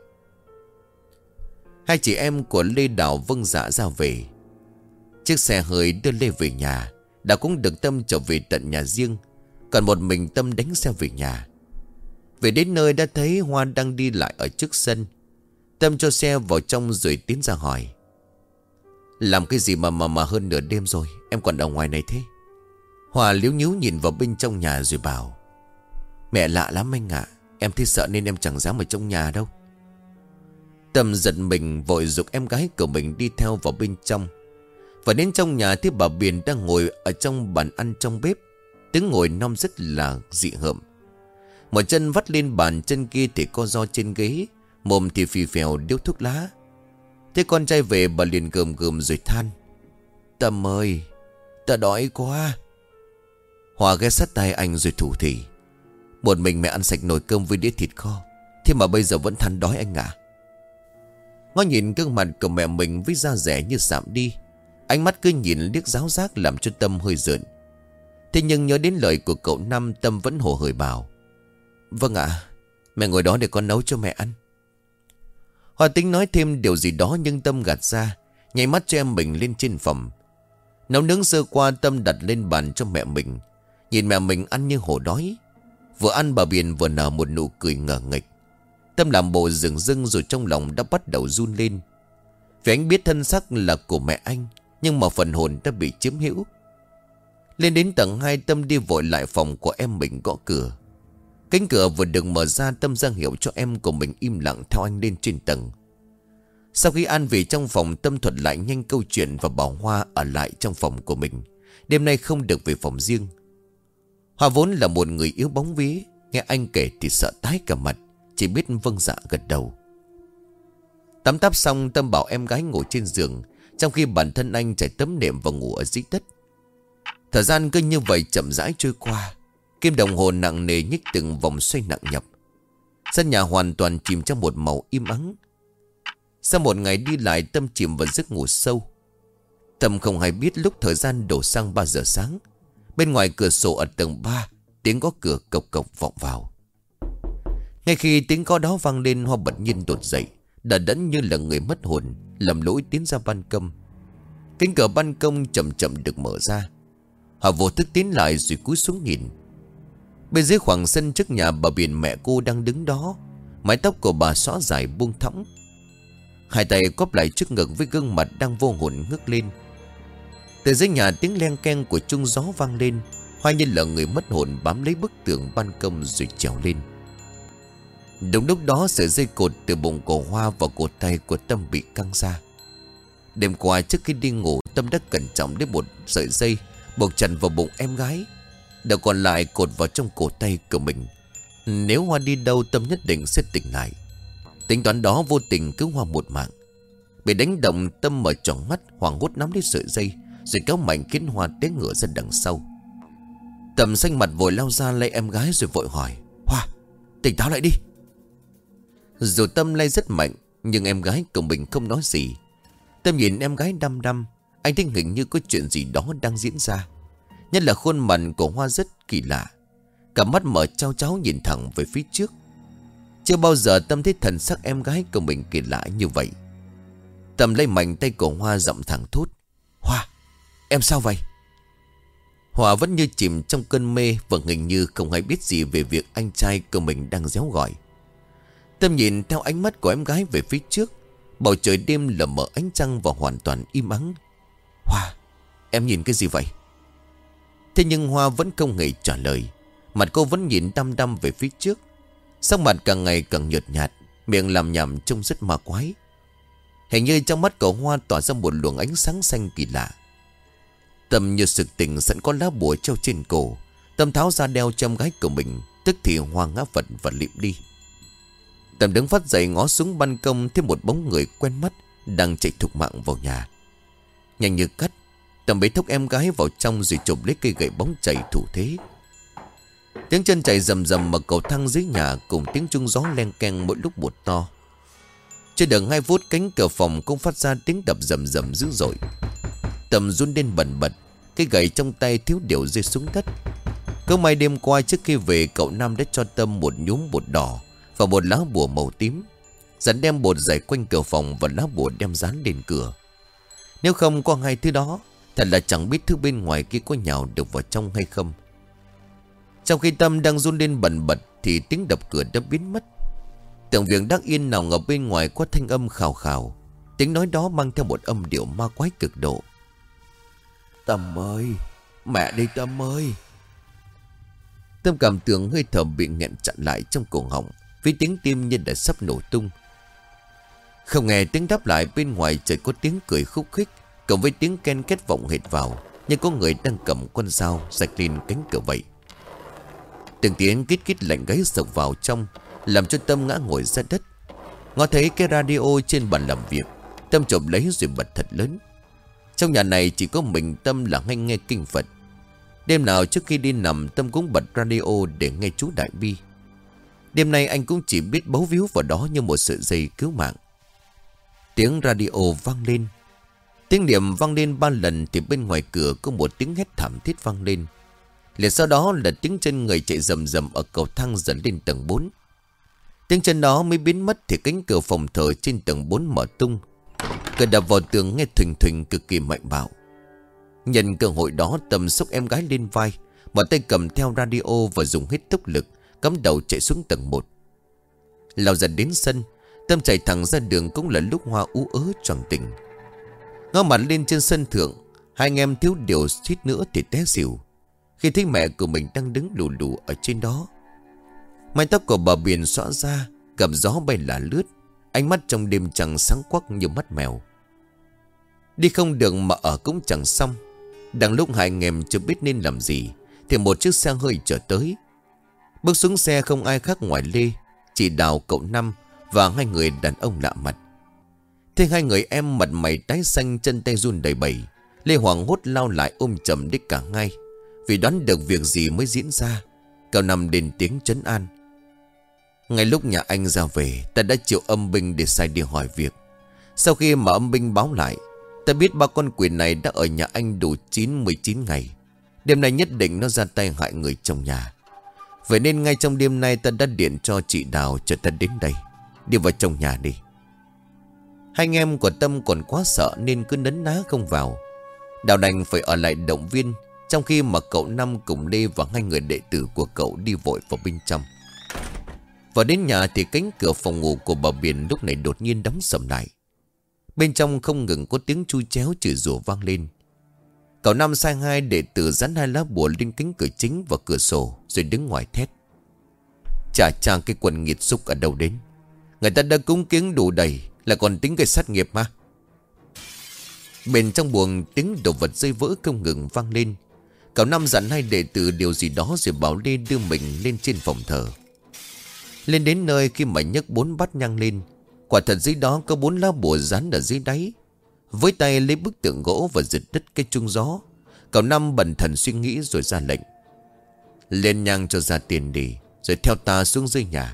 Hai chị em của Lê Đào vâng dạ ra về. Chiếc xe hơi đưa Lê về nhà. Đào cũng được Tâm trở về tận nhà riêng. Còn một mình Tâm đánh xe về nhà. Về đến nơi đã thấy Hoa đang đi lại ở trước sân. Tâm cho xe vào trong rồi tiến ra hỏi: làm cái gì mà hơn nửa đêm rồi em còn ở ngoài này thế? Hoa liếu nhíu nhìn vào bên trong nhà rồi bảo: mẹ lạ lắm anh ạ. Em thấy sợ nên em chẳng dám ở trong nhà đâu. Tâm giật mình vội giục em gái của mình đi theo vào bên trong. Và đến trong nhà thì bà Biển đang ngồi ở trong bàn ăn trong bếp. Tiếng ngồi non rất là dị hợm. Một chân vắt lên bàn, chân kia thì co ro trên ghế, mồm thì phì phèo điếu thuốc lá. Thế con trai về bà liền gườm gườm rồi than: Tâm ơi, ta đói quá. Hòa ghé sát tay anh rồi thủ thỉ: một mình mẹ ăn sạch nồi cơm với đĩa thịt kho, thế mà bây giờ vẫn than đói anh ạ. Ngó nhìn gương mặt của mẹ mình với da rẻ như sạm đi, ánh mắt cứ nhìn liếc giáo giác làm cho Tâm hơi rợn. Thế nhưng nhớ đến lời của cậu Năm, Tâm vẫn hồ hởi bảo: vâng ạ, mẹ ngồi đó để con nấu cho mẹ ăn. Hòa tính nói thêm điều gì đó nhưng Tâm gạt ra, nháy mắt cho em mình lên trên phòng. Nấu nướng sơ qua, Tâm đặt lên bàn cho mẹ mình. Nhìn mẹ mình ăn như hổ đói. Vừa ăn bà Biển vừa nở một nụ cười ngờ nghệch. Tâm làm bộ rừng rưng rồi trong lòng đã bắt đầu run lên. Vì anh biết thân xác là của mẹ anh, nhưng mà phần hồn đã bị chiếm hữu. Lên đến tầng 2, Tâm đi vội lại phòng của em mình gõ cửa. Cánh cửa vừa được mở ra, Tâm ra hiệu cho em của mình im lặng theo anh lên trên tầng. Sau khi An về trong phòng, Tâm thuật lại nhanh câu chuyện và bảo Hoa ở lại trong phòng của mình. Đêm nay không được về phòng riêng. Hoa vốn là một người yếu bóng vía, nghe anh kể thì sợ tái cả mặt, chỉ biết vâng dạ gật đầu. Tắm táp xong, Tâm bảo em gái ngồi trên giường, trong khi bản thân anh trải tấm nệm và ngủ ở dưới đất. Thời gian cứ như vậy chậm rãi trôi qua. Kim đồng hồ nặng nề nhích từng vòng xoay nặng nhọc. Sân nhà hoàn toàn chìm trong một màu im ắng. Sau một ngày đi lại, Tâm chìm vào giấc ngủ sâu. Tâm không hay biết lúc thời gian đổ sang 3 giờ sáng. Bên ngoài cửa sổ ở tầng 3, tiếng gõ cửa cộc cộc vọng vào. Ngay khi tiếng gõ đó vang lên, Hoa bật nhiên đột dậy, đờ đẫn như là người mất hồn, lầm lũi tiến ra ban công. Cánh cửa ban công chậm chậm được mở ra. Hoa vô thức tiến lại rồi cúi xuống nhìn. Bên dưới khoảng sân trước nhà, bà Biển mẹ cô đang đứng đó. Mái tóc của bà xõa dài buông thõng, hai tay quắp lại trước ngực với gương mặt đang vô hồn ngước lên. Từ dưới nhà tiếng len keng của chuông gió vang lên. Hoa như là người mất hồn bám lấy bức tường ban công rồi trèo lên. Đúng lúc đó, sợi dây cột từ bụng của Hoa và cổ tay của Tâm bị căng ra. Đêm qua trước khi đi ngủ, Tâm đã cẩn trọng lấy một sợi dây buộc chặt vào bụng em gái, đầu còn lại cột vào trong cổ tay của mình. Nếu Hoa đi đâu, Tâm nhất định sẽ tỉnh lại. Tính toán đó vô tình cứu Hoa một mạng. Bị đánh động, Tâm mở tròn mắt, hoảng hốt nắm lấy sợi dây rồi kéo mạnh khiến Hoa té ngửa ra đằng sau. Tâm xanh mặt vội lao ra lấy em gái rồi vội hỏi: Hoa, tỉnh táo lại đi. Dù Tâm lay rất mạnh, nhưng em gái của mình không nói gì. Tâm nhìn em gái đăm đăm. Anh thấy hình như có chuyện gì đó đang diễn ra. Nhất là khuôn mặt của Hoa rất kỳ lạ, cả mắt mở trao tráo nhìn thẳng về phía trước. Chưa bao giờ Tâm thấy thần sắc em gái của mình kỳ lạ như vậy. Tâm lấy mạnh tay của Hoa, giọng thẳng thốt: Hoa, em sao vậy? Hoa vẫn như chìm trong cơn mê và hình như không hay biết gì về việc anh trai của mình đang réo gọi. Tâm nhìn theo ánh mắt của em gái về phía trước. Bầu trời đêm lờ mờ ánh trăng và hoàn toàn im ắng. Hoa, em nhìn cái gì vậy? Thế nhưng Hoa vẫn không hề trả lời. Mặt cô vẫn nhìn đăm đăm về phía trước. Sắc mặt càng ngày càng nhợt nhạt, miệng làm nhảm trông rất ma quái. Hình như trong mắt của Hoa tỏa ra một luồng ánh sáng xanh kỳ lạ. Tâm như sực tỉnh, sẵn có lá bùa treo trên cổ. Tâm tháo ra đeo cho em gái của mình. Tức thì Hoa ngã vật và lịm đi. Tâm đứng phát dậy ngó xuống ban công, thấy một bóng người quen mắt đang chạy thục mạng vào nhà. Nhanh như cắt, Tâm bế thốc em gái vào trong rồi chụp lấy cây gậy bóng chảy thủ thế. Tiếng chân chạy rầm rầm ở cầu thang dưới nhà cùng tiếng chuông gió len keng mỗi lúc một to. Chưa được 2 phút, cánh cửa phòng cũng phát ra tiếng đập rầm rầm dữ dội. Tâm run lên bần bật, cây gậy trong tay thiếu điều rơi xuống đất. Cứ may đêm qua trước khi về, cậu Năm đã cho Tâm một nhúm bột đỏ và một lá bùa màu tím, dặn đem bột rải quanh cửa phòng và lá bùa đem dán lên cửa. Nếu không có hai thứ đó, thật là chẳng biết thứ bên ngoài kia có nhào được vào trong hay không. Trong khi Tâm đang run lên bần bật thì tiếng đập cửa đã biến mất. Tưởng việc đắc yên nào ngờ bên ngoài có thanh âm khào khào. Tiếng nói đó mang theo một âm điệu ma quái cực độ. Tâm ơi, mẹ đây Tâm ơi. Tâm cảm tưởng hơi thở bị nghẹn chặn lại trong cổ họng, vì tiếng tim như đã sắp nổ tung. Không nghe tiếng đáp lại, bên ngoài trời có tiếng cười khúc khích cộng với tiếng ken két vọng hệt vào, như có người đang cầm con dao rạch lên cánh cửa vậy. Từng tiếng kít kít lạnh gáy sộc vào trong, làm cho Tâm ngã ngồi ra đất. Ngó thấy cái radio trên bàn làm việc, Tâm chộp lấy rồi bật thật lớn. Trong nhà này chỉ có mình Tâm là hay nghe kinh Phật. Đêm nào trước khi đi nằm, Tâm cũng bật radio để nghe chú Đại Bi. Đêm nay anh cũng chỉ biết bấu víu vào đó như một sợi dây cứu mạng. Tiếng radio vang lên. Tiếng niệm vang lên 3 lần thì bên ngoài cửa có một tiếng hét thảm thiết vang lên. Liền sau đó là tiếng chân người chạy rầm rầm ở cầu thang dẫn lên tầng 4. Tiếng chân đó mới biến mất thì cánh cửa phòng thờ trên tầng 4 mở tung. Cửa đập vào tường nghe thình thình cực kỳ mạnh bạo. Nhân cơ hội đó, Tâm xốc em gái lên vai, một tay cầm theo radio và dùng hết tốc lực cắm đầu chạy xuống tầng 1. Lao dần đến sân, Tâm chạy thẳng ra đường cũng là lúc Hoa ú ớ choàng tỉnh. Ngó mặt lên trên sân thượng, hai anh em thiếu điều suýt nữa thì té xỉu khi thấy mẹ của mình đang đứng lù lù ở trên đó. Mái tóc của bà Biển xõa ra, gặp gió bay là lướt, ánh mắt trong đêm trăng sáng quắc như mắt mèo. Đi không được mà ở cũng chẳng xong. Đang lúc hai anh em chưa biết nên làm gì thì một chiếc xe hơi chở tới. Bước xuống xe không ai khác ngoài Lê, chị Đào, cậu Năm và hai người đàn ông lạ mặt. Thấy hai người em mặt mày tái xanh, chân tay run đầy bẩy, Lê hoảng hốt lao lại ôm chầm đích cả hai, vì đoán được việc gì mới diễn ra. Cậu Năm lên tiếng trấn an. Ngay lúc nhà anh ra về, ta đã triệu âm binh để sai đi hỏi việc. Sau khi mà âm binh báo lại, ta biết ba con quỷ này đã ở nhà anh đủ 19 ngày. Đêm nay nhất định nó ra tay hại người trong nhà. Vậy nên ngay trong đêm nay ta đã điện cho chị Đào cho ta đến đây. Đi vào trong nhà đi. Hai anh em của Tâm còn quá sợ nên cứ nấn ná không vào. Đào đành phải ở lại động viên, trong khi mà cậu Năm cùng Lê và hai người đệ tử của cậu đi vội vào bên trong. Vào đến nhà thì cánh cửa phòng ngủ của bà Biển lúc này đột nhiên đóng sầm lại. Bên trong không ngừng có tiếng chu chéo chửi rủa vang lên. Cậu Năm sai hai đệ tử dán hai lá bùa lên cánh cửa chính và cửa sổ, rồi đứng ngoài thét. Chà chà, cái quần nghiệt xúc ở đâu đến? Người ta đã cúng kiến đủ đầy, là còn tính cái sát nghiệp mà. Bên trong buồng tiếng đồ vật rơi vỡ không ngừng vang lên. Cậu Năm dặn hai đệ tử điều gì đó rồi bảo Lê đưa mình lên trên phòng thờ. Lên đến nơi, khi mà nhấc 4 bát nhang lên, quả thật dưới đó có 4 lá bùa dán ở dưới đáy. Với tay lấy bức tượng gỗ và giật đứt cái chuông gió, cậu Năm bần thần suy nghĩ rồi ra lệnh. Lên nhang cho ra tiền đi, rồi theo ta xuống dưới nhà.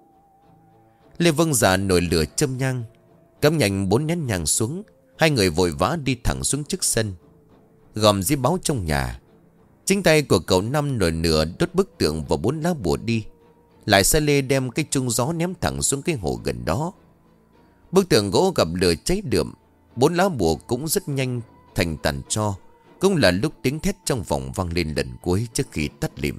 Lê vâng dạ nổi lửa châm nhang, cắm nhanh 4 nén nhang xuống. Hai người vội vã đi thẳng xuống trước sân, gom giấy báo trong nhà. Chính tay của cậu Năm nổi lửa đốt bức tượng và 4 lá bùa đi. Lại sai Lê đem cái chuông gió ném thẳng xuống cái hồ gần đó. Bức tượng gỗ gặp lửa cháy đượm, 4 lá bùa cũng rất nhanh thành tàn tro. Cũng là lúc tiếng thét trong vòng vang lên lần cuối trước khi tắt lịm.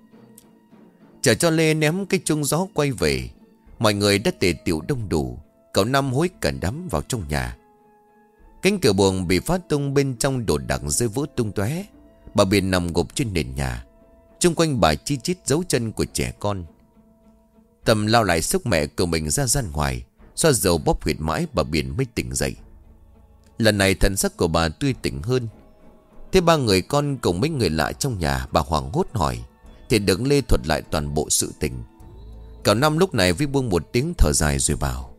Chờ cho Lê ném cái chuông gió quay về, mọi người đã tề tựu đông đủ. Cậu Năm hối cả đám vào trong nhà. Cánh cửa buồng bị phá tung, bên trong đồ đạc rơi vỡ tung tóe. Bà Biển nằm gục trên nền nhà, chung quanh bà chi chít dấu chân của trẻ con. Tâm lao lại xúc mẹ của mình ra gian ngoài, xoa dầu bóp huyệt mãi bà Biển mới tỉnh dậy. Lần này thần sắc của bà tươi tỉnh hơn. Thế ba người con cùng mấy người lạ trong nhà, bà hoảng hốt hỏi thì được Lê thuật lại toàn bộ sự tình. Cậu Năm lúc này mới buông một tiếng thở dài rồi bảo: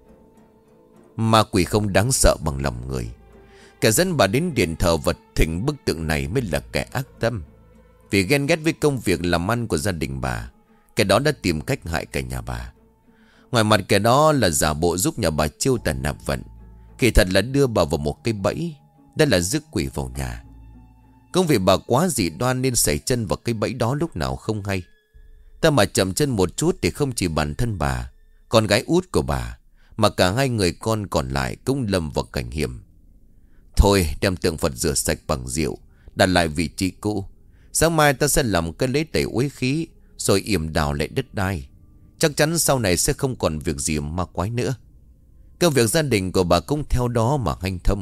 ma quỷ không đáng sợ bằng lòng người. Kẻ dẫn bà đến điện thờ vật thỉnh bức tượng này mới là kẻ ác tâm. Vì ghen ghét với công việc làm ăn của gia đình bà, kẻ đó đã tìm cách hại cả nhà bà. Ngoài mặt kẻ đó là giả bộ giúp nhà bà chiêu tần nạp vận, kỳ thật là đưa bà vào một cái bẫy, đó là rước quỷ vào nhà. Cũng vì bà quá dị đoan nên xảy chân vào cái bẫy đó lúc nào không hay. Ta mà chậm chân một chút thì không chỉ bản thân bà, con gái út của bà, mà cả hai người con còn lại cũng lâm vào cảnh hiểm. Thôi đem tượng Phật rửa sạch bằng rượu, đặt lại vị trí cũ. Sáng mai ta sẽ làm cái lễ tẩy uế khí, rồi yểm đào lại đất đai. Chắc chắn sau này sẽ không còn việc gì ma quái nữa. Công việc gia đình của bà cũng theo đó mà hanh thông.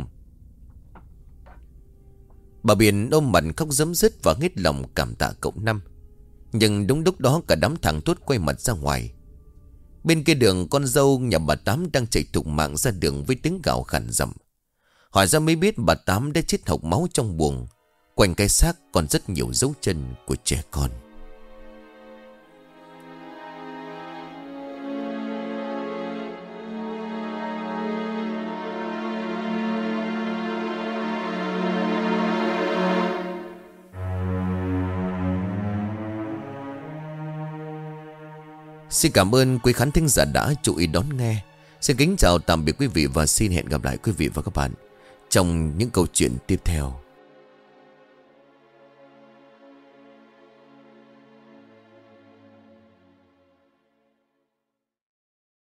Bà Biển ôm mặt khóc rấm rứt và hết lòng cảm tạ cậu Năm. Nhưng đúng lúc đó cả đám thằng Tốt quay mặt ra ngoài. Bên kia đường con dâu nhà bà Tám đang chạy thục mạng ra đường với tiếng gào khản giọng. Hỏi ra mới biết bà Tám đã chết hộc máu trong buồng. Quanh cái xác còn rất nhiều dấu chân của trẻ con. Xin cảm ơn quý khán thính giả đã chú ý đón nghe. Xin kính chào tạm biệt quý vị và xin hẹn gặp lại quý vị và các bạn trong những câu chuyện tiếp theo.